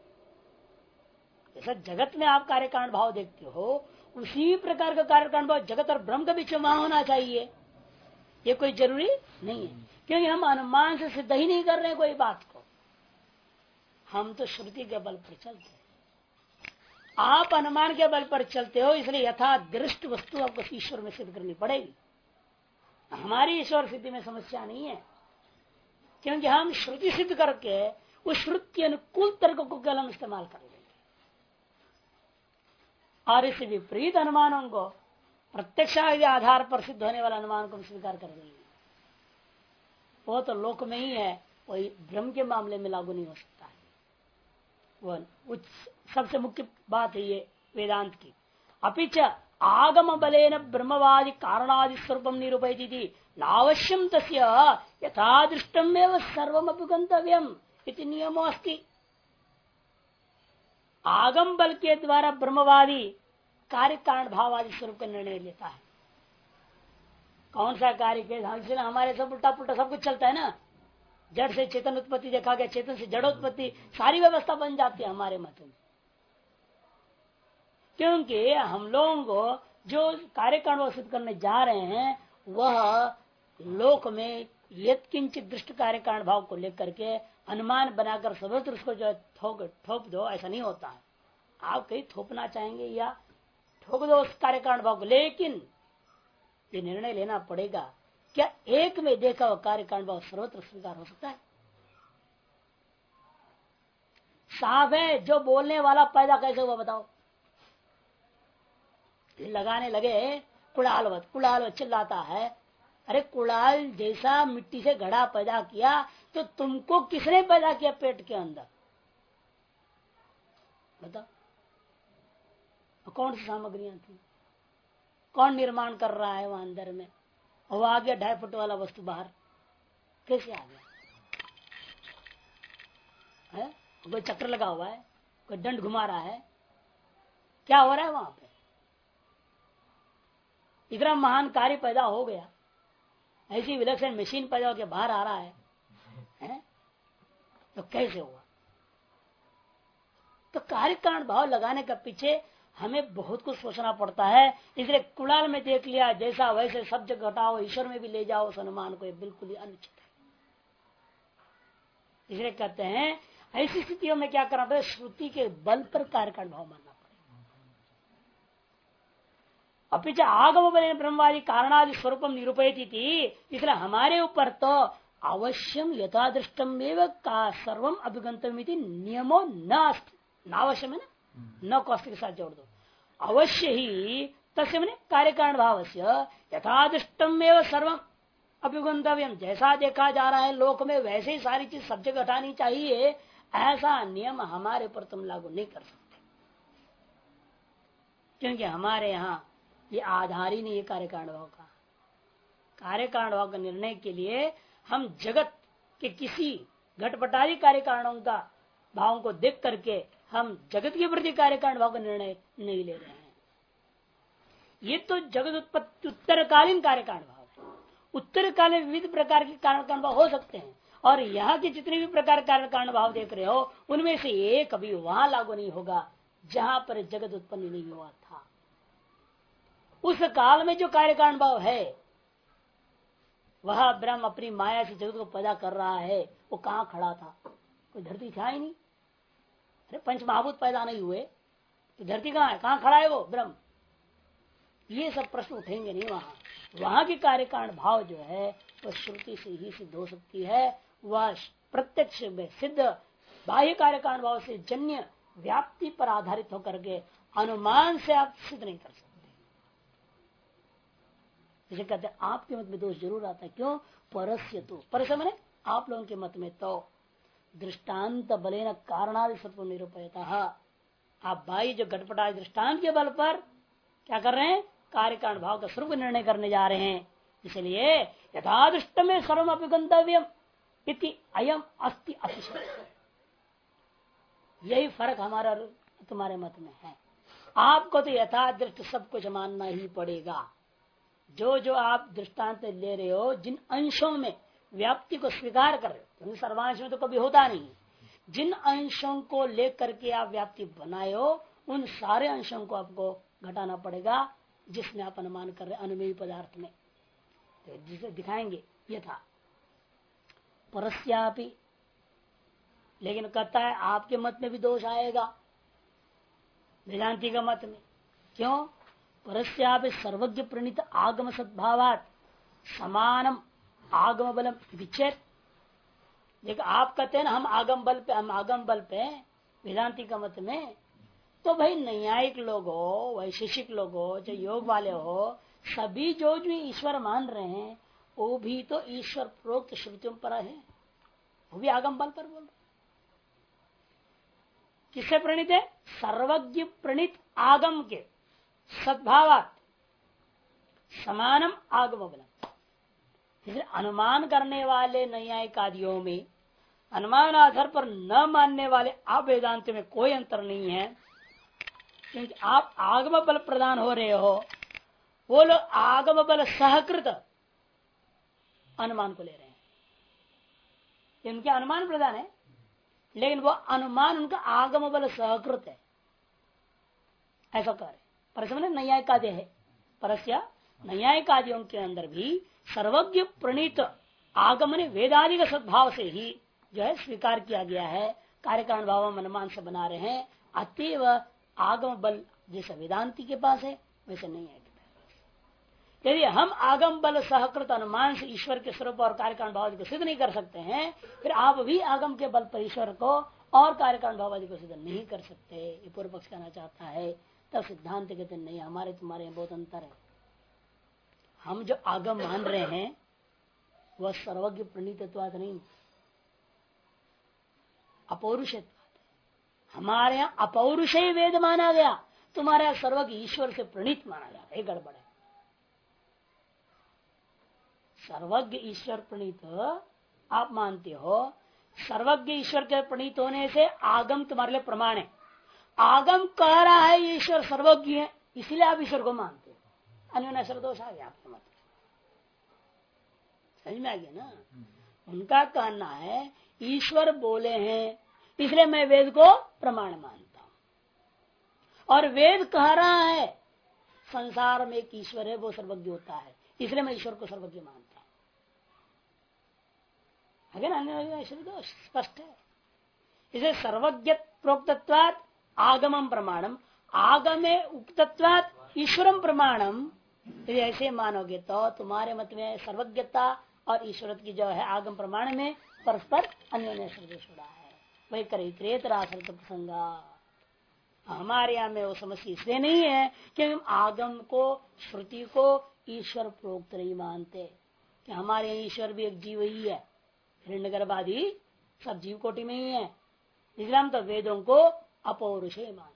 जैसा जगत में आप कार्यकारण भाव देखते हो उसी प्रकार का कार्यकारण भाव जगत और ब्रह्म के बीच में होना चाहिए, ये कोई जरूरी नहीं है। क्योंकि हम अनुमान से सिद्ध ही नहीं कर रहे कोई बात को, हम तो श्रुति के बल पर चलते हैं। आप अनुमान के बल पर चलते हो, इसलिए यथा दृष्ट वस्तु आपको ईश्वर में सिद्ध करनी पड़ेगी। हमारी ईश्वर सिद्धि में समस्या नहीं है, क्योंकि हम श्रुति सिद्ध करके उस श्रुति के अनुकूल तर्क को केवल हम इस्तेमाल कर लेंगे और इस विपरीत अनुमानों को प्रत्यक्ष आधार पर सिद्ध होने वाला अनुमान को स्वीकार कर देंगे। वो तो लोक में ही है, वही ब्रह्म के मामले में लागू नहीं हो सकता है। वो सबसे मुख्य बात है ये वेदांत की। अपिच आगम बलेन ब्रह्मवादी कारणादि स्वरूपम निरूपयति नावश्यम तस्य यथादृष्टम एव सर्वम अभिगंतव्यम इति नियमो अस्ति। आगम बल के द्वारा ब्रह्मवादी कार्य कारण भाव आदि स्वरूप का निर्णय लेता है। कौन सा कार्य के हमारे सब उल्टा पुल्टा सब कुछ चलता है ना। जड़ से चेतन उत्पत्ति देखा गया, चेतन से जड़ उत्पत्ति, सारी व्यवस्था बन जाती है हमारे मत में। क्योंकि हम लोगों को जो कार्य कारण सिद्ध करने जा रहे हैं वह लोक में यत्किंचित दृष्ट कार्य कारण भाव को लेकर के अनुमान बनाकर सर्वत्र उसको जो ठोक दो, ऐसा नहीं होता है। आप कहीं थोपना चाहेंगे या ठोक दो उस कार्य कारण भाव को, लेकिन ये निर्णय लेना पड़ेगा क्या एक में देखा हुआ कार्य कारण भाव सर्वत्र स्वीकार हो सकता है। साफ है, जो बोलने वाला पैदा कैसे हुआ बताओ। लगाने लगे कुड़ाल चिल्लाता है, अरे कुड़ाल जैसा मिट्टी से घड़ा पैदा किया तो तुमको किसने पैदा किया पेट के अंदर बताओ। कौन सी सामग्रियां थी, कौन निर्माण कर रहा है वहां अंदर में, और वो आ गया 2.5 फुट वाला वस्तु बाहर कैसे आ गया है? कोई चक्र लगा हुआ है, कोई दंड घुमा रहा है, क्या हो रहा है वहां पे? इतना महान कार्य पैदा हो गया, ऐसी विलक्षण मशीन पैदा होकर बाहर आ रहा है? तो कैसे हुआ? तो कार्य कारण भाव लगाने का पीछे हमें बहुत कुछ सोचना पड़ता है। इसलिए कुड़ाल में देख लिया जैसा वैसे सब जगह घटाओ, ईश्वर में भी ले जाओ उस अनुमान को, ये बिल्कुल ही अनुचित है। इसलिए कहते हैं ऐसी स्थितियों में क्या करना पड़ेगा, श्रुति के बल पर कार्य कारण भाव मानना पड़ेगा। अपिच आगम बल ब्रह्मवादी कारणादि स्वरूपम निरूपयति थी, इसलिए हमारे ऊपर तो अवश्यम यथादृष्टम एव का सर्वम अभिगंतव्यमिति नियमो न आवश्यम है ना, न कौस्त के साथ जोड़ दो। अवश्य ही तस्य मैंने कार्य कारण भाव से यथादृष्टम एव सर्वम अभिगंतव्यम, जैसा देखा जा रहा है लोक में वैसे ही सारी चीज सब जगह घटानी चाहिए, ऐसा नियम हमारे ऊपर तुम लागू नहीं कर सकते। क्योंकि हमारे यहाँ ये आधार ही नहीं है कार्य कारण भाव का। कार्य कारण भाव का निर्णय के लिए हम जगत के किसी घटपटारी कार्य कारणों का भावों को देख करके हम जगत के प्रति कार्य कारण भाव का निर्णय नहीं ले रहे हैं। ये तो जगत उत्पत्ति उत्तरकालीन कार्य कारण भाव है। उत्तरकालीन विविध प्रकार के कारण कारण भाव हो सकते हैं, और यहाँ के जितने भी प्रकार कार्य कारण भाव देख रहे हो उनमें से एक अभी वहां लागू नहीं होगा जहां पर जगत उत्पन्न नहीं हुआ था। उस काल में जो कार्य कारण भाव है वह ब्रह्म अपनी माया से जगत को पैदा कर रहा है, वो कहाँ खड़ा था? कोई धरती था ही नहीं। अरे पंच महाभूत पैदा नहीं हुए तो धरती कहाँ है, कहाँ खड़ा है वो ब्रह्म? ये सब प्रश्न उठेंगे नहीं। वहां की कार्य कारण भाव जो है वह श्रुति से ही सिद्ध हो सकती है। वह प्रत्यक्ष में सिद्ध बाह्य कार्य कारण भाव से जन्य व्याप्ति पर आधारित होकर के अनुमान से आप सिद्ध नहीं कर सकते। जैसे कहते हैं आपके मत में दोष जरूर आता है। क्यों? परस्य तो परस्य मैंने आप लोगों के मत में तो दृष्टांत बलेन कारणादि सत्व निरूपयता, आप बाई जो घटपटादि दृष्टांत के बल पर क्या कर रहे हैं? कार्य कारण भाव का स्वरूप निर्णय करने जा रहे हैं। इसलिए यथादृष्ट में सर्वम अभिगंतव्यम इति अयम अस्ति अतिशय। यही फर्क हमारा तुम्हारे मत में है। आपको तो यथादृष्ट सब कुछ मानना ही पड़ेगा। जो जो आप दृष्टांत ले रहे हो, जिन अंशों में व्याप्ति को स्वीकार कर रहे हो, क्योंकि सर्वांश में तो कभी होता नहीं, जिन अंशों को लेकर के आप व्याप्ति बनाए हो उन सारे अंशों को आपको घटाना पड़ेगा जिसमें आप अनुमान कर रहे अनुमेय पदार्थ में। तो जिसे दिखाएंगे यथा परस्यापि, लेकिन कहता है आपके मत में भी दोष आएगा वेदांति का मत में। क्यों? परस्यापि सर्वज्ञ प्रणीत आगम सद्भावात समानम आगम बलम विच्छेद। देखो आप कहते हैं ना हम आगम बल पे वेदांति का मत में, तो भाई नैयायिक लोग हो, वैशेषिक लोग हो, जो योग वाले हो, सभी जो ईश्वर मान रहे हैं वो भी तो ईश्वर प्रोक्त श्रुतियों पर है, वो भी आगम बल पर बोल रहे। किससे प्रणीत है? सर्वज्ञ प्रणीत आगम के सद्भावात समानम आगम बलम। इसलिए अनुमान करने वाले नैयायिक आदियों में अनुमान आधार पर न मानने वाले आप वेदांत में कोई अंतर नहीं है, क्योंकि आप आगम बल प्रदान हो रहे हो, वो लोग आगम बल सहकृत अनुमान को ले रहे हैं। उनके अनुमान प्रदान है, लेकिन वो अनुमान उनका आगम बल सहकृत है, ऐसा कह रहे। परसमने नैयायिकादि है, परस्या नैयायिकादियों के अंदर भी सर्वज्ञ प्रणीत आगमन वेदादि का सद्भाव से ही जो है स्वीकार किया गया है। कार्य कारण भाव अनुमान से बना रहे हैं, अतएव आगम बल जैसे वेदांति के पास है वैसे नहीं है। यदि हम आगम बल सहकृत अनुमान से ईश्वर के स्वरूप और कार्य कारण भाव को सिद्ध नहीं कर सकते हैं, फिर आप भी आगम के बल पर ईश्वर को और कार्य कारण भाव को सिद्ध नहीं कर सकते। ये पूर्व पक्ष कहना चाहता है। तब सिद्धांत कहते नहीं, हमारे तुम्हारे बहुत अंतर है। हम जो आगम मान रहे हैं वह सर्वज्ञ प्रणीतत्वाद नहीं, अपौरुषत्वाद। हमारे यहाँ अपौरुषेय वेद माना गया, तुम्हारे यहाँ सर्वज्ञ ईश्वर से प्रणीत माना जाता है। गड़बड़ है। सर्वज्ञ ईश्वर प्रणीत आप मानते हो, सर्वज्ञ ईश्वर के प्रणीत होने से आगम तुम्हारे लिए प्रमाण है। आगम कह रहा है ईश्वर सर्वज्ञ है, इसलिए आप ईश्वर को मानते हो। अन्य दोष आ गया आपके मत। समझ में आ गया ना? उनका कहना है ईश्वर बोले हैं इसलिए मैं वेद को प्रमाण मानता हूं, और वेद कह रहा है संसार में एक ईश्वर है वो सर्वज्ञ होता है, इसलिए मैं ईश्वर को सर्वज्ञ मानता हूं। अगर अन्य दोष स्पष्ट है। इसे सर्वज्ञ प्रोक्तत्वात् आगमम प्रमाणम, आगमे उक्तत्वात् ईश्वरम प्रमाणम। यदि ऐसे मानोगे तो तुम्हारे मत में सर्वज्ञता और ईश्वर की जो है आगम प्रमाण में परस्पर अन्योन्य संदेश हो रहा है। वही करेतराश्रित प्रसंगा। हमारे यहाँ में वो समस्या इसलिए नहीं है कि हम आगम को श्रुति को ईश्वर प्रोक्त नहीं मानते, कि हमारे ईश्वर भी एक जीव ही है, हिरण्यगर्भादि सब जीव कोटि में ही है, इसलिए हम तो वेदों को अपौरुषेय मानते।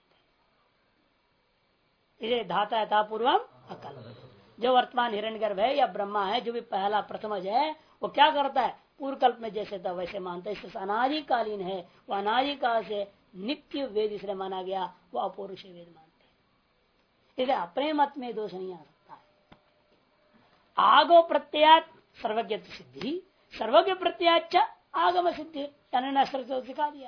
इसे धाता यथा पूर्वम अकल्प। जो वर्तमान हिरण्यगर्भ है या ब्रह्मा है, जो भी पहला प्रथमज है, वो क्या करता है? पूर्व कल्प में जैसे था वैसे मानता है। इससे अनादिकालीन है, वो अनादिकाल से नित्य वेद इसलिए माना गया, वो अपौरुषेय वेद मानते। इसलिए अपने मत में दोष नहीं आ सकता है। आगो प्रत्यात सर्वज्ञ सिद्धि, सर्वज्ञ प्रत्याच आगम सिद्धि, सिखा दिया।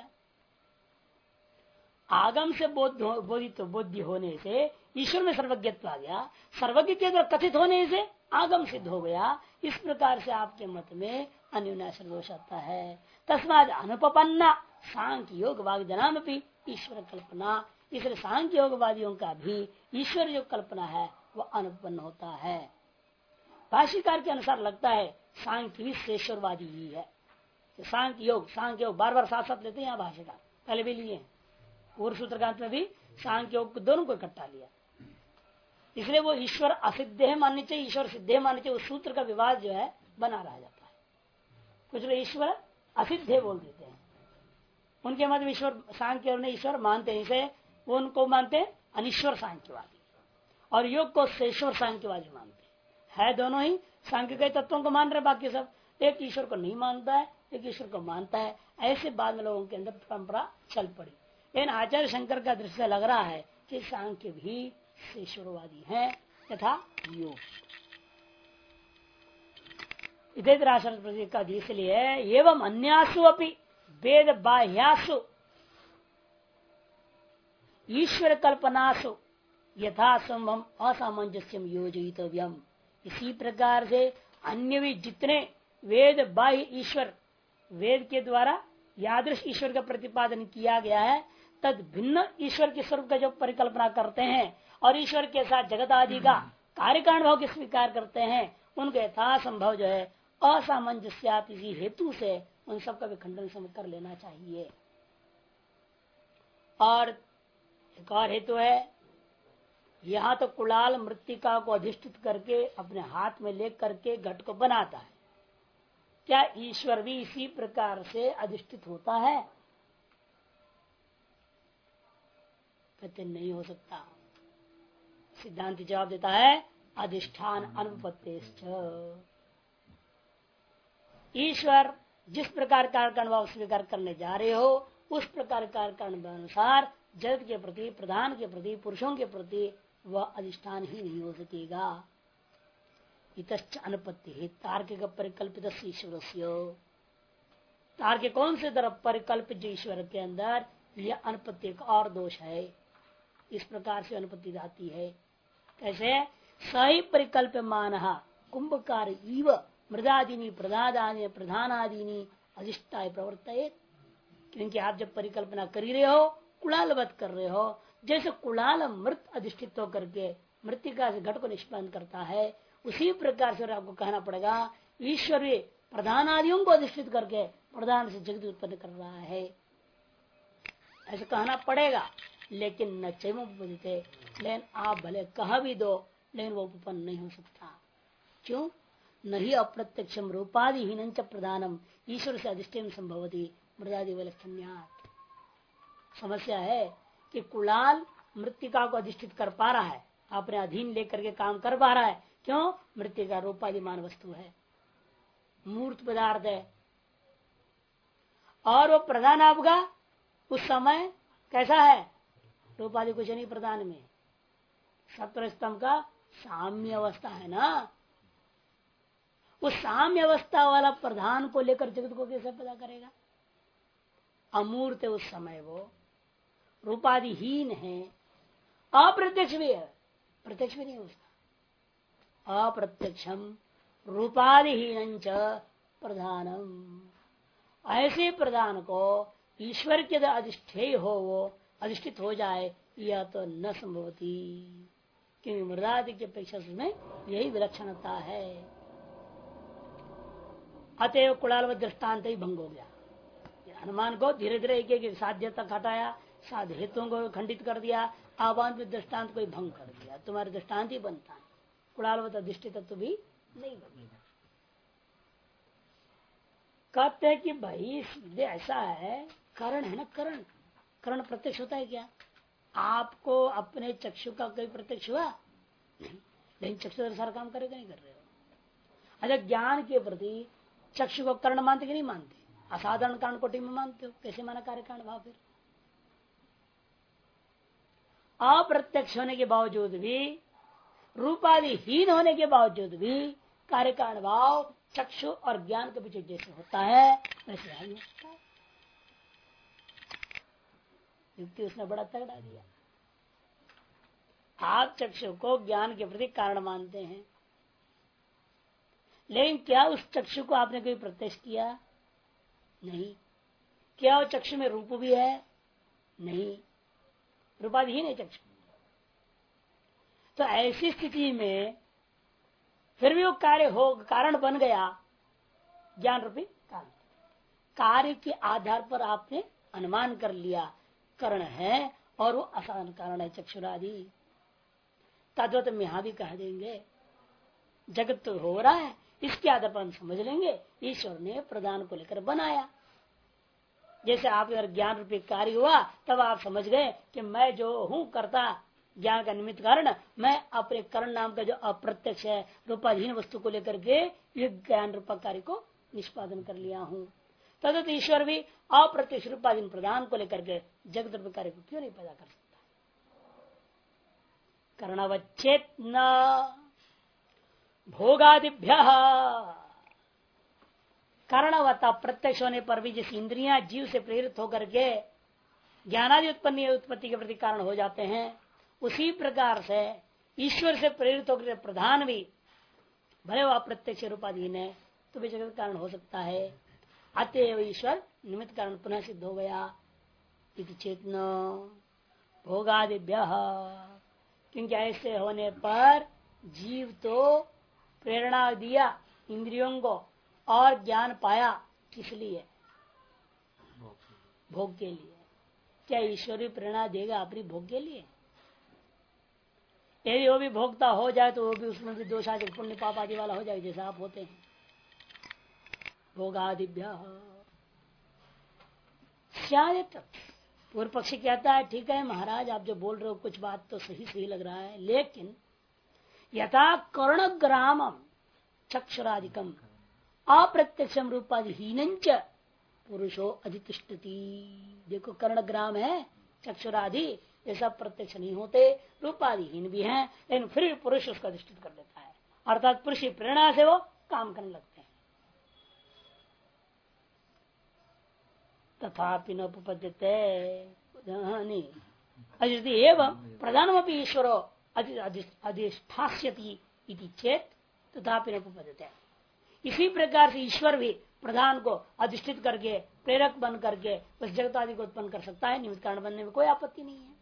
आगम से बोधित बुद्धि होने से ईश्वर में सर्वज्ञत्व आ गया, सर्वज्ञ के अंदर कथित होने से आगम सिद्ध हो गया। इस प्रकार से आपके मत में अन्योन्याश्रय दोष आता है। तस्माद अनुपन्ना सांख्य योग वाग्दनाम भी ईश्वर कल्पना, इसलिए सांख्य योगवादियों का भी ईश्वर जो कल्पना है वह अनुपन्न होता है। भाष्यकार के अनुसार लगता है सांख्य भी शेषरवादी ही है, सांख्य योग बार बार साथ साथ लेते हैं यहाँ भाषा का, पहले भी लिए पूर्व सूत्रकांत में भी सांख्य योग दोनों को इकट्ठा लिया। इसलिए वो ईश्वर असिद्ध माननी चाहिए, ईश्वर सिद्ध माननी चाहिए, उस सूत्र का विवाद जो है बना रह जाता है। कुछ लोग ईश्वर असिद्ध बोल देते हैं, उनके मत में ईश्वर सांख्य और ईश्वर मानते हैं, इसे वो उनको मानते हैं अनिश्वर सांख्यवादी, और योग को शेश्वर सांख्यवादी मानते हैं। है दोनों ही सांख्य के तत्वों को मान रहे, बाकी सब एक ईश्वर को नहीं मानता है, एक ईश्वर को मानता है। ऐसे बाद में लोगों के अंदर परंपरा चल पड़ी। लेकिन आचार्य शंकर का दृष्टि लग रहा है कि सांख्य भी शेश्वरवादी है तथा योग। इधर इसलिए एवं अन्यासु अपि वेद बाह्यासु ईश्वर कल्पनासु यथासंभव असामंजस्यम योजितव्यम। इसी प्रकार से अन्य भी जितने वेद बाह्य ईश्वर, वेद के द्वारा यादृश ईश्वर का प्रतिपादन किया गया है, तद भिन्न ईश्वर के स्वरूप का जो परिकल्पना करते हैं और ईश्वर के साथ जगत आदि का कार्यकारण भाव के स्वीकार करते हैं, उनको यथासंभव जो है असामंजस्यात इसी हेतु से उन सबका भी खंडन कर लेना चाहिए। और एक और हेतु है, यहाँ तो कुलाल मृत्तिका को अधिष्ठित करके अपने हाथ में ले करके घट को बनाता है, क्या ईश्वर भी इसी प्रकार से अधिष्ठित होता है? कहते नहीं हो सकता। सिद्धांत जवाब देता है अधिष्ठान अनुपत्तिश्च। ईश्वर जिस प्रकार कारण भाव स्वीकार करने जा रहे हो, उस प्रकार कारण अनुसार जगत के प्रति, प्रधान के प्रति, पुरुषों के प्रति वह अधिष्ठान ही नहीं हो सकेगा। इतश्च अनुपत्ति तार्किक परिकल्पित ईश्वर, तार्किक कौन से तरफ परिकल्पित ईश्वर के अंदर यह अनुपत्ति का और दोष है। इस प्रकार से अनुपत्ति आती है। कैसे? सही परिकल्प मान कुंभकार इव मृदादीनी प्रधानादीनी अधिष्ठाय प्रवर्तयेत। क्योंकि आप जब परिकल्पना कर ही रहे हो, कुलालवत कर रहे हो, जैसे कुलाल मृत अधिष्ठित होकर के मृतिका से घट को निष्पन्न करता है, उसी प्रकार से आपको कहना पड़ेगा ईश्वर प्रधान आदियों को अधिष्ठित करके प्रधान से जगत उत्पन्न कर रहा है, ऐसे कहना पड़ेगा। लेकिन न चैमुपदिते, लेकिन आप भले कह भी दो, लेकिन वो उपपन्न नहीं हो सकता। क्यों? नहीं अप्रत्यक्षम रूपादिहीन प्रधानम ईश्वर से अधिष्ठित संभवती मृदादि विलक्षण्यात्। समस्या है कि कुलाल मृत्तिका को अधिष्ठित कर पा रहा है, अपने अधीन लेकर के काम कर पा रहा है। क्यों? मृत्तिका रूपादिमान वस्तु है, मूर्त पदार्थ है, और वो प्रधान आपका उस समय कैसा है? रूपादि कुछ नहीं प्रधान में, सत्वर स्तंभ का साम्य अवस्था है ना। उस साम्य अवस्था वाला प्रधान को लेकर जगत को कैसे पैदा करेगा? अमूर्त है उस समय, वो रूपादिहीन है, अप्रत्यक्ष भी है, प्रत्यक्ष भी नहीं उसका। अप्रत्यक्षम रूपादिहीन प्रधानम, ऐसे प्रधान को ईश्वर के अधिष्ठेय हो, वो अधिष्ठित हो जाए, यह तो न संभवती। क्योंकि मृदादि की अपेक्षा उसमें यही विलक्षणता है। अतएव कुलाल दृष्टान्त ही भंग हो गया। अनुमान को धीरे धीरे एक एक साध्य तक हटाया, साध्य हेतुओं को खंडित कर दिया, आवांत दृष्टान्त को भंग कर दिया। तुम्हारे दृष्टान्त ही बनता है, कुलालवत अधिष्ठित तो भी नहीं बनेगा। कहते हैं कि भाई सीधे ऐसा है, करण है ना, करण करण प्रत्यक्ष होता है क्या? आपको अपने चक्षु का कोई प्रत्यक्ष हुआ नहीं, लेकिन चक्षु सारा काम करेगा नहीं कर रहे हो। अच्छा, ज्ञान के प्रति चक्षु को कर्ण मानते कि नहीं मानते? असाधारण कारण कोटि में मानते हो, कैसे माना कार्य कारण भाव? फिर अप्रत्यक्ष होने के बावजूद भी, रूपादिहीन होने के बावजूद भी कार्य कारण भाव चक्षु और ज्ञान के पीछे जैसे होता है वैसे ही होता है। युक्ति उसने बड़ा तगड़ा दिया। आप चक्षु को ज्ञान के प्रति कारण मानते हैं, लेकिन क्या उस चक्षु को आपने कोई प्रत्यक्ष किया? नहीं। क्या वो चक्षु में रूप भी है? नहीं, रूपादिहीन है चक्षु। तो ऐसी स्थिति में फिर भी वो कार्य हो, कारण बन गया ज्ञान रूपी कारण। कार्य के आधार पर आपने अनुमान कर लिया कर्ण है और वो असाधारण कारण है चक्षुरादि। तद्वत में यहां भी कह देंगे जगत तो हो रहा है, इसके आधार पर हम समझ लेंगे ईश्वर ने प्रधान को लेकर बनाया। जैसे आप अगर ज्ञान रूपी कार्य हुआ तब आप समझ गए कि मैं जो हूं करता ज्ञान का निमित्त कारण, मैं अपने कर्ण नाम का जो अप्रत्यक्ष है रूपाधीन वस्तु को लेकर के ये ज्ञान रूपा कार्य को निष्पादन कर लिया हूं। तदत ईश्वर भी अप्रत्यक्ष रूपाधीन प्रधान को लेकर के जगत रूपी कार्य को क्यों नहीं पैदा कर सकता? कर्णवच्छेद न भोगादिभ्य, कर्णवता प्रत्यक्ष होने पर भी जिस इंद्रियां जीव से प्रेरित होकर के ज्ञानादि उत्पत्ति के प्रति कारण हो जाते हैं, उसी प्रकार से ईश्वर से प्रेरित होकर प्रधान भी भले वह प्रत्यक्ष रूपाधीन है तो भी जगत कारण हो सकता है। अतएव ईश्वर निमित्त कारण पुनः सिद्ध हो गया। इति चेतना भोगादिभ्य, क्योंकि ऐसे होने पर जीव तो प्रेरणा दिया इंद्रियों को और ज्ञान पाया किस लिए? भोग के लिए। क्या ईश्वरी प्रेरणा देगा अपनी भोग के लिए? यदि वो भी भोगता हो जाए तो वो भी उसमें भी दोषादि पुण्य पाप आदि वाला हो जाए जैसे आप होते हैं। भोगादिभ्य पूर्व पक्षी कहता है ठीक है महाराज आप जो बोल रहे हो कुछ बात तो सही लग रहा है, लेकिन यथा कर्णग्रामम चक्षुरादिकम अप्रत्यक्षम रूपाधिहीन पुरुषो अधितिष्ठति। देखो कर्णग्राम है चक्षुरादि ये सब प्रत्यक्ष नहीं होते, रूपाधिहीन भी हैं, लेकिन फिर भी पुरुष उसका अधिष्ठित कर देता है, अर्थात पुरुष की प्रेरणा से वो काम करने लगते हैं। तथापि न उपपद्यते एवं प्रधानमपि ईश्वरो अधिष्ठास्यति इति चेत तथापि न उपपद्यते। इसी प्रकार से ईश्वर भी प्रधान को अधिष्ठित करके प्रेरक बन करके उस जगत आदि को उत्पन्न कर सकता है, निमित्त कारण बनने में कोई आपत्ति नहीं है।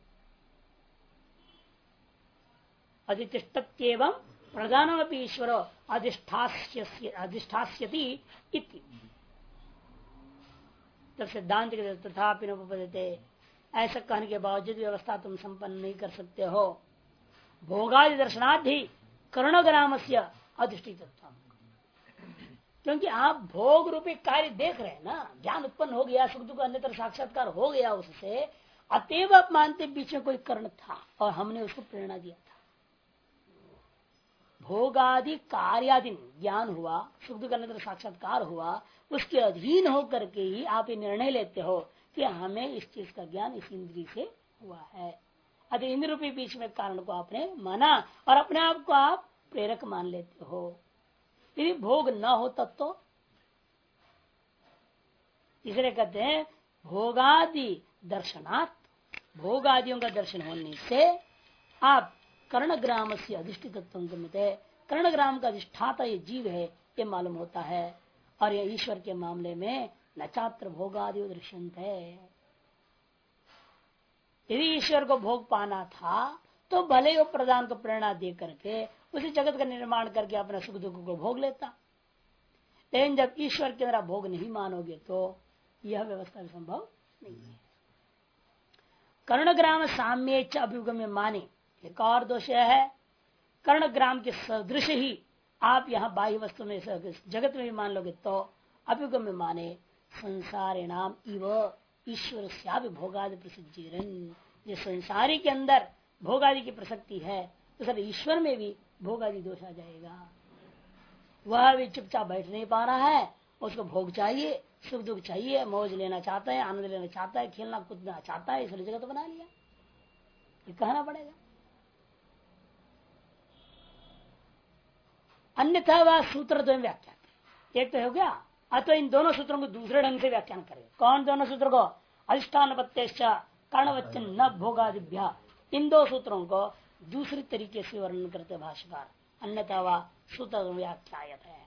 अधिष्ठत्येवं प्रधानमपि ईश्वरो अधिष्ठास्यति इति। तब सिद्धांत के तथापि न उपपद्यते, ऐसा कहने के बावजूद व्यवस्था तुम संपन्न नहीं कर सकते हो। भोगादि दर्शनाधि कर्णग्राम से अधिष्ठित, क्योंकि आप भोग रूपी कार्य देख रहे हैं ना, ज्ञान उत्पन्न हो गया, सुख दुख अन्यतर साक्षात्कार हो गया उससे, अतएव आप मानते बीच में कोई कर्ण था और हमने उसको प्रेरणा दिया था। भोगादि कार्यादि ज्ञान हुआ, सुख दुख अन्यतर साक्षात्कार हुआ, उसके अधीन होकर के ही आप ये निर्णय लेते हो कि हमें इस चीज का ज्ञान इस इंद्रिय से हुआ है। अतः इंद्र रूपी बीच में कारण को आपने माना और अपने आप को आप प्रेरक मान लेते हो। यदि भोग न हो तब तो इसलिए कहते हैं भोगादि दर्शनात्, भोगादियों का दर्शन होने से आप कर्णग्राम से अधिष्ठित कर्णग्राम का अधिष्ठाता ये जीव है ये मालूम होता है। और ये ईश्वर के मामले में न छात्र भोगादि दृश्यंत है। यदि ईश्वर को भोग पाना था तो भले वो प्रधान को प्रेरणा दे करके उसी जगत का निर्माण करके अपने सुख दुख को भोग लेता, लेकिन जब ईश्वर के अंदर भोग नहीं मानोगे तो यह व्यवस्था संभव नहीं है। कर्णग्राम साम्य अभ्युगम्य माने एक और दोष है, कर्णग्राम के सदृश ही आप यहाँ बाह्य वस्तु में जगत में भी मान लोगे तो अभ्युगम्य माने संसारे नाम इव ईश्वर से भोगादि प्रसिद्धीरन। जिस संसारी के अंदर भोगादि की प्रसक्ति है तो सर ईश्वर में भी भोगादि दोष आ जाएगा। वह भी चुपचाप बैठ नहीं पा रहा है, उसको भोग चाहिए, सुख दुख चाहिए, मौज लेना चाहता है, आनंद लेना चाहता है, खेलना कूदना चाहता है, इसलिए जगत बना लिया। ये कहना पड़ेगा, अन्यथा वह सूत्र दो व्याख्यान एक तो हो गया, अथवा इन दोनों सूत्रों को दूसरे ढंग से व्याख्यान करें। कौन दोनों सूत्र को? अधिष्ठान प्रत्यक्ष कर्णवचन न भोगादिभ्या, इन दो सूत्रों को दूसरी तरीके से वर्णन करते भाष्यकार। अन्यथा वह सूत्र व्याख्यायत है।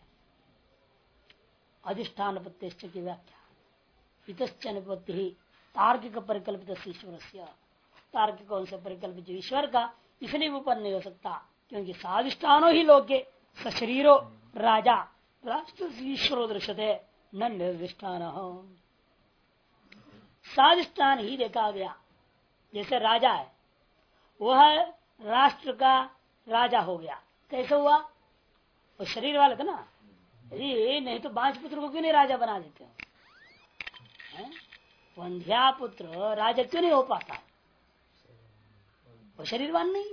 अधिष्ठान प्रत्यक्ष की व्याख्या इतश्चनुपत्ति ही तार्किक परिकल्पित ईश्वर से, तार्किकों से परिकल्पित ईश्वर का इसलिए उपन्न नहीं हो सकता क्योंकि साधिष्ठानो ही लोके सशरीरो राजा राष्ट्र ईश्वरो दृश्यते। न निर्दिष्टान हो। साधिष्ठान ही देखा गया। जैसे राजा है, वह राष्ट्र का राजा हो गया। कैसे हुआ? वो शरीर वाले थे ना, ये नहीं तो बांझ पुत्र को क्यों नहीं राजा बना देते हो? वंध्या पुत्र राजा क्यों नहीं हो पाता? वो शरीरवान नहीं,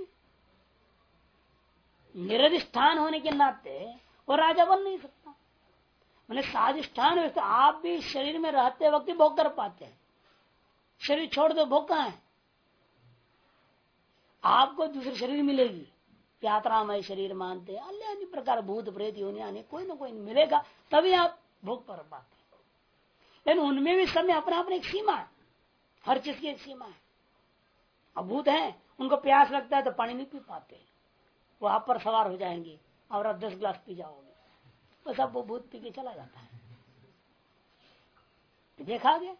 निरधिष्ठान होने के नाते वो राजा बन नहीं सकता। मैंने साधिष्ठान व्यवस्था, आप भी शरीर में रहते वक्त ही भोग कर पाते हैं। शरीर छोड़ दो, भोग कहाँ है? आपको दूसरी शरीर मिलेगी, यात्रा में शरीर मानते हैं, अन्य अन्य प्रकार भूत प्रेत योनि कोई ना कोई मिलेगा, तभी आप भोग कर पाते हैं। लेकिन उनमें भी सब में अपना अपना एक सीमा है, हर चीज की एक सीमा है। अभूत है, उनको प्यास लगता है तो पानी नहीं पी पाते, वो आप पर सवार हो जाएंगे और आप 10 गिलास पी जाओगे, बस अब वो भूत पी के चला जाता है। तो देखा गया।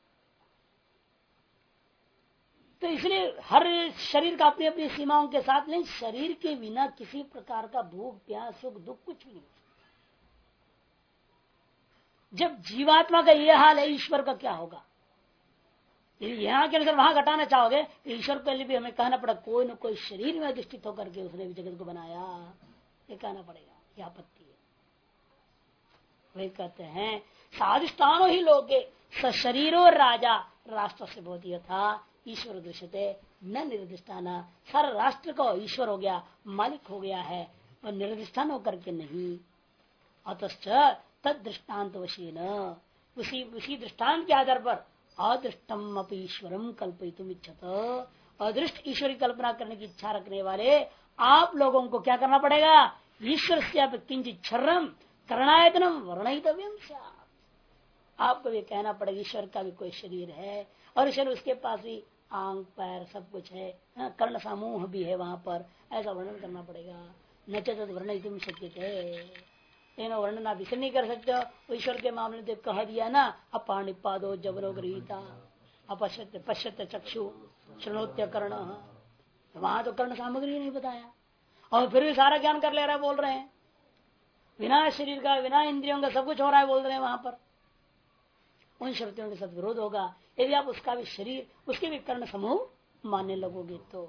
तो इसलिए हर शरीर का अपनी अपनी सीमाओं के साथ, नहीं, शरीर के बिना किसी प्रकार का भूख प्यास सुख दुख कुछ भी नहीं। जब जीवात्मा का यह हाल है, ईश्वर का क्या होगा? यहाँ के अनुसार वहां घटाना चाहोगे तो ईश्वर के लिए भी हमें कहना पड़ा, कोई न कोई शरीर में अधिष्ठित होकर के उसने भी जगत को बनाया, ये कहना पड़ेगा। यह आपत्ति है। वही कहते हैं साधिष्ठानो ही लोगे सशरीरो राजा राष्ट्र से बहुत था ईश्वर दृश्यते न निर्दिष्टाना। सारा राष्ट्र को ईश्वर हो गया, मालिक हो गया है, और निर्दिष्टान होकर के नहीं। अतश्च तद दृष्टान्त वशीन, उसी दृष्टांत के आधार पर अदृष्टम अपि ईश्वरम कल्पयितुम इच्छत, अदृष्ट ईश्वरी कल्पना करने की इच्छा रखने वाले आप लोगों को क्या करना पड़ेगा? ईश्वर से किंचित क्षरम करणायतनम वर्णयितव्यम। आपको भी कहना पड़ेगा ईश्वर का भी कोई शरीर है, और ईश्वर उसके पास भी आंख पैर सब कुछ है, कर्ण समूह भी है वहां पर, ऐसा वर्णन करना पड़ेगा। न चत वर्णयितुम शक्यते, वर्णन आप इसे नहीं कर सकते हो। ईश्वर के मामले में कह दिया ना, अपाणिपादो जबरो गृहीता अपश्यत पश्यत चक्षु श्रृणोत्य कर्ण, वहां तो कर्ण सामग्री नहीं बताया, और फिर भी सारा ज्ञान कर ले रहा है, बोल रहे हैं बिना शरीर का बिना इंद्रियों का सब कुछ हो रहा है, बोल रहे हैं वहां पर। उन श्रुतियों के साथ विरोध होगा यदि आप उसका भी शरीर उसके भी कर्ण समूह मानने लगोगे तो।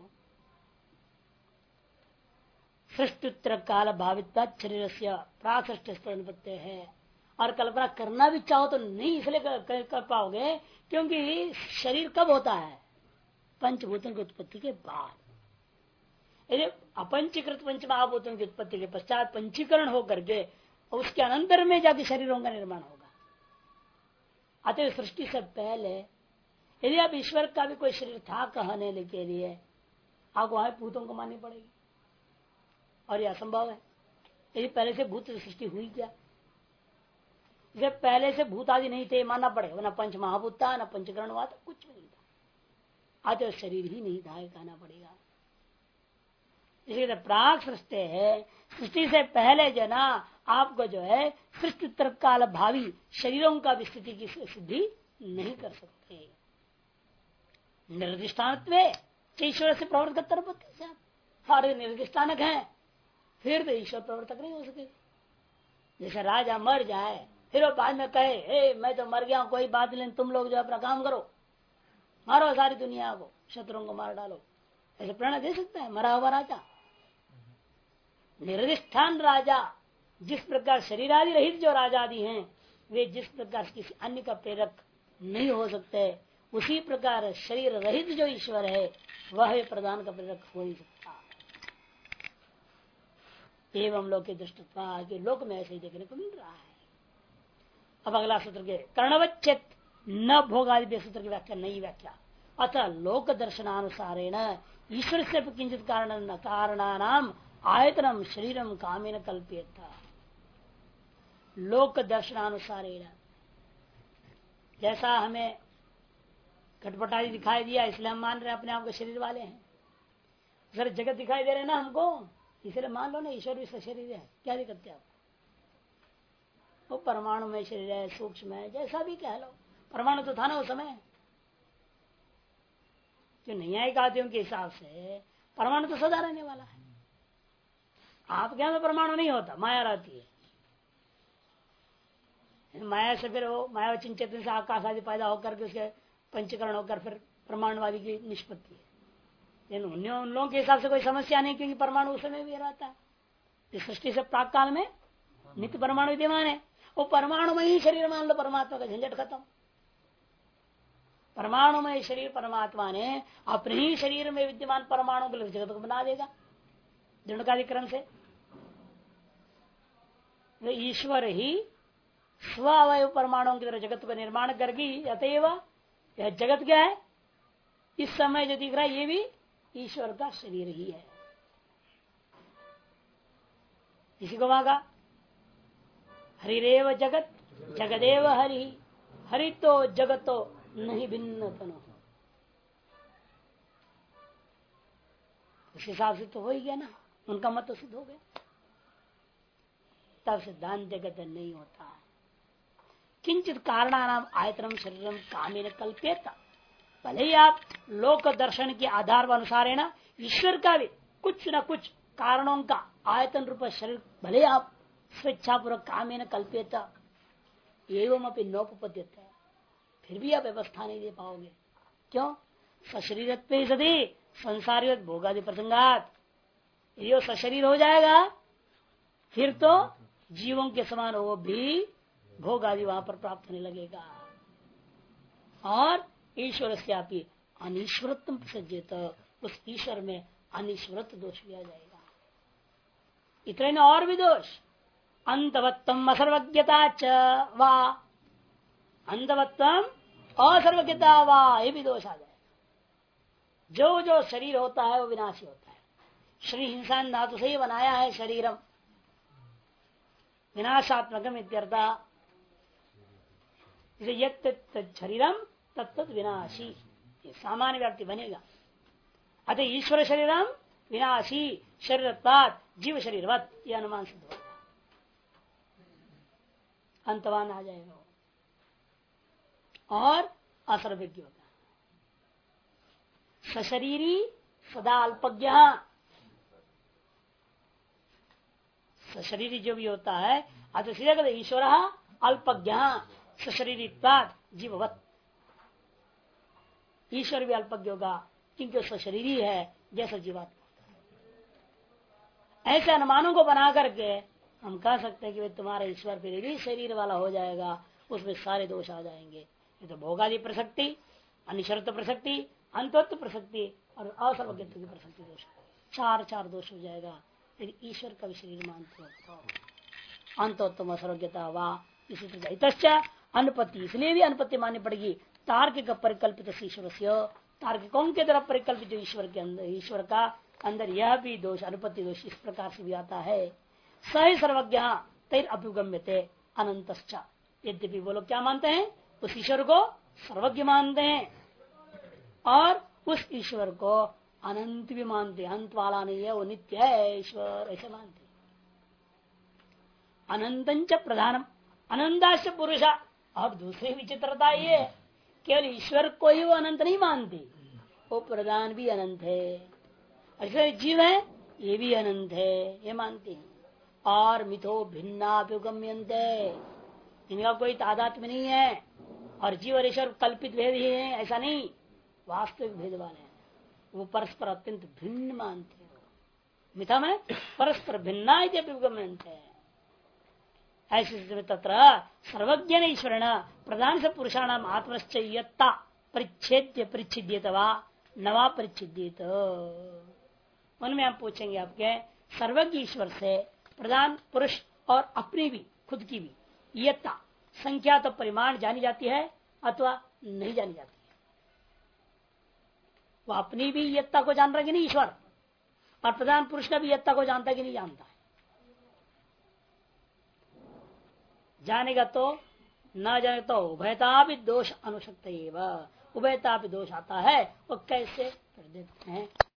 सृष्टुत्तर काल भाविता शरीर से प्राक सृष्टि है, और कल्पना करना भी चाहो तो नहीं इसलिए कर पाओगे क्योंकि शरीर कब होता है? पंचभूतों की उत्पत्ति के बाद। यदि अपंचीकृत पंच महाभूतों की उत्पत्ति के पश्चात पंचीकरण होकर के उसके अनंतर में जाके शरीरों का निर्माण होगा। अतः सृष्टि से पहले यदि आप ईश्वर का भी कोई शरीर था कहने के लिए आपको वहां भूतों को माननी पड़ेगी, और यह असंभव है। यदि पहले से भूत सृष्टि हुई क्या? जब पहले से भूत आदि नहीं थे मानना पड़ेगा, न पंच महाभूत था, न पंचकरण हुआ था, कुछ भी नहीं था। अतः शरीर ही नहीं था कहना पड़ेगा। इसलिए प्राक सृष्टि है, सृष्टि से पहले जो ना आपको जो है सृष्टि उत्तर काल भावी शरीरों का विस्तृति की सिद्धि नहीं कर सकते। निर्दिष्टानत्व ईश्वर से प्रवर्तक तरपत्ति से सारे निर्दिष्टानक है, फिर तो ईश्वर प्रवर्तक नहीं हो सके। जैसे राजा मर जाए फिर वो बाद में कहे हे मैं तो मर गया हूं, कोई बात नहीं, तुम लोग जो अपना काम करो, मारो सारी दुनिया को, शत्रुओं को मार डालो, ऐसे प्रेरणा दे सकता है मरा हुआ राजा? निर्दिष्ठान राजा जिस प्रकार शरीर आदि रहित जो राजा आदि हैं वे जिस प्रकार किसी अन्य का प्रेरक नहीं हो सकते, उसी प्रकार शरीर रहित जो ईश्वर है वह प्रधान का प्रेरक हो नहीं सकता। एवं लोक के दृष्टत्वा के लोक में ऐसे ही देखने को मिल रहा है। अब अगला सूत्र के कर्णवच्चेत न भोगादि सूत्र की व्याख्या, नई व्याख्या। अतः लोक दर्शनानुसारेण ईश्वर से किंचित कारणानाम आयतनम शरीरम कामेन कल्प्येत। लोक दर्शनानुसारेण जैसा हमें घटपटादी दिखाई दिया इसलिए हम मान रहे हैं अपने आप को शरीर वाले हैं। सर जगत दिखाई दे रहे ना हमको, इसलिए मान लो ना ईश्वर भी शरीर है, क्या दिक्कत है आपको? वो परमाणु में शरीर है, सूक्ष्म है, जैसा भी कह लो, परमाणु तो था ना उस समय। जो न्यायिक आदियों के हिसाब से परमाणु तो सदा रहने वाला है। आपके यहां में परमाणु नहीं होता, माया रहती है माया से फिर वो माया चिंतन से आकाश आदि पैदा होकर के उसके पंचकरण होकर फिर परमाणुवादी की निष्पत्ति है। लेकिन उन लोगों के हिसाब से कोई समस्या नहीं, क्योंकि परमाणु उस समय भी रहता है। इस सृष्टि से प्राक काल में नित्य परमाणु विद्यमान है। वो परमाणु में ही शरीर मान लो, परमात्मा का झंझट खत्म। परमाणु में शरीर परमात्मा ने अपने ही शरीर में विद्यमान परमाणु को जगत को बना देगा दृढ़काधिकरण से। ईश्वर ही स्व अवयव परमाणुओं की तरह जगत को निर्माण करके, अतएव यह जगत क्या है, इस समय जो दिख रहा है ये भी ईश्वर का शरीर ही है। इसी को मांगा हरिरेव जगत जगदेव हरि, हरि तो जगतो नहीं भिन्न तनो। उस हिसाब से तो हो ही गया ना, उनका मत तो सिद्ध हो गया। तब सिद्धांत जगत नहीं होता है। किंचित कारणानाम आयतनम शरीरम कामेन कल्पेता। भले ही आप लोक दर्शन के आधार व अनुसार है ना, ईश्वर का भी कुछ न कुछ कारणों का आयतन रूप शरीर भले आप स्वेच्छापूर्वक कामेन कल्पेता एवं अपनी नौपद्यत है, फिर भी आप व्यवस्था नहीं दे पाओगे। क्यों? सशरीरत्व सदी संसारी भोगादि प्रसंगात। यदि वो सशरीर हो जाएगा फिर तो जीवों के समान वो भी भोग आदि वहां पर प्राप्त होने लगेगा, और ईश्वर से आप अनिश्वरत्व प्रसज्जित, उस ईश्वर में अनिश्वरत्व दोष भी आ जाएगा। इतने न और भी दोष, अंतवत्तम असर्वज्ञता च वा, अंतवत्तम असर्वज्ञता वा, ये भी दोष आ जाएगा। जो जो शरीर होता है वो विनाशी होता है। शरीर इंसान धातु से ही बनाया है, शरीरम विनाशात्मकम इत्यर्था। शरीरम तत्त विनाशी, ये सामान्य व्याप्ति बनेगा। अतः ईश्वर शरीरम विनाशी शरीरत्वात् जीव शरीरवत, यह अनुमान सिद्ध होगा, अंतवान आ जाएगा। और असर्वज्ञ होगा सशरीरी सदा अल्पज्ञ। सशरीरी जो भी होता है, अतः सीधा कहते ईश्वर अल्पज्ञ सशरीरित्वात् जीववत। ईश्वर भी अल्पज्ञ होगा क्योंकि सशरीरी है जैसा जीवात्मा होता है। ऐसे अनुमानों को बना करके हम कह सकते हैं कि भाई तुम्हारा ईश्वर फिर भी शरीर वाला हो जाएगा, उसमें सारे दोष आ जाएंगे। ये तो भोगादि प्रसक्ति, अनिश्वरत्व प्रसक्ति, अंतत्व प्रसक्ति और असर्वज्ञत्व की प्रसक्ति दोष, चार दोष हो जाएगा। यदि ईश्वर का भी शरीर मानते हो तो अंतोत्तम असर्वज्ञता वा, इसी प्रकार अनुपत्ति, इसलिए भी अनुपत्ति माननी पड़ेगी। तार्किक परिकल्पित ईश्वर से, तार्किकों के तरफ परिकल्पित ईश्वर के अंदर, ईश्वर का अंदर यह भी दोष अनुपत्ति दोष इस प्रकार से भी आता है। सही सर्वज्ञ तैर अभ्युगम्यते अनंतश्च। यद्यपि वो लोग क्या मानते हैं, उस ईश्वर को सर्वज्ञ मानते हैं और उस ईश्वर को अनंत भी मानते हैं। अंत वाला नहीं है, वो नित्य है ईश्वर, ऐसे मानते हैं। अनंतंच प्रधानम अनंताश्च पुरुषा। और दूसरी विचित्रता ये, केवल ईश्वर को ही वो अनंत नहीं मानते, वो प्रधान भी अनंत है, ऐसे जीव है ये भी अनंत है, ये मानते हैं। और मिथो भिन्नाप्युगम्यन्ते, इनका कोई तादात्म्य नहीं है। और जीव और ईश्वर कल्पित भेद ही है, ऐसा नहीं, वास्तविक भेद वाले हैं। वो परस्पर अत्यंत भिन्न मानते हैं। मिथा में परस्पर भिन्ना अप्युगम्यन्ते, ऐसे तत्र सर्वज्ञ ईश्वर प्रधान से पुरुषाणाम आत्मश्चयता परिच्छेद्य परिच्छिद्यत वा नवा परिच्छिद्यत। उनमें हम पूछेंगे आपके सर्वज्ञ ईश्वर से प्रधान पुरुष और अपनी भी खुद की भी यत्ता संख्या तो परिमाण जानी जाती है अथवा नहीं जानी जाती है। वह अपनी भी यत्ता को जान रहा कि नहीं ईश्वर, और प्रधान पुरुष का भी यत्ता को जानता है कि नहीं जानता है। जानेगा तो न जाने तो उभयता भी दोष अनुशक्त, उभयता भी दोष आता है। वो कैसे कर देते हैं।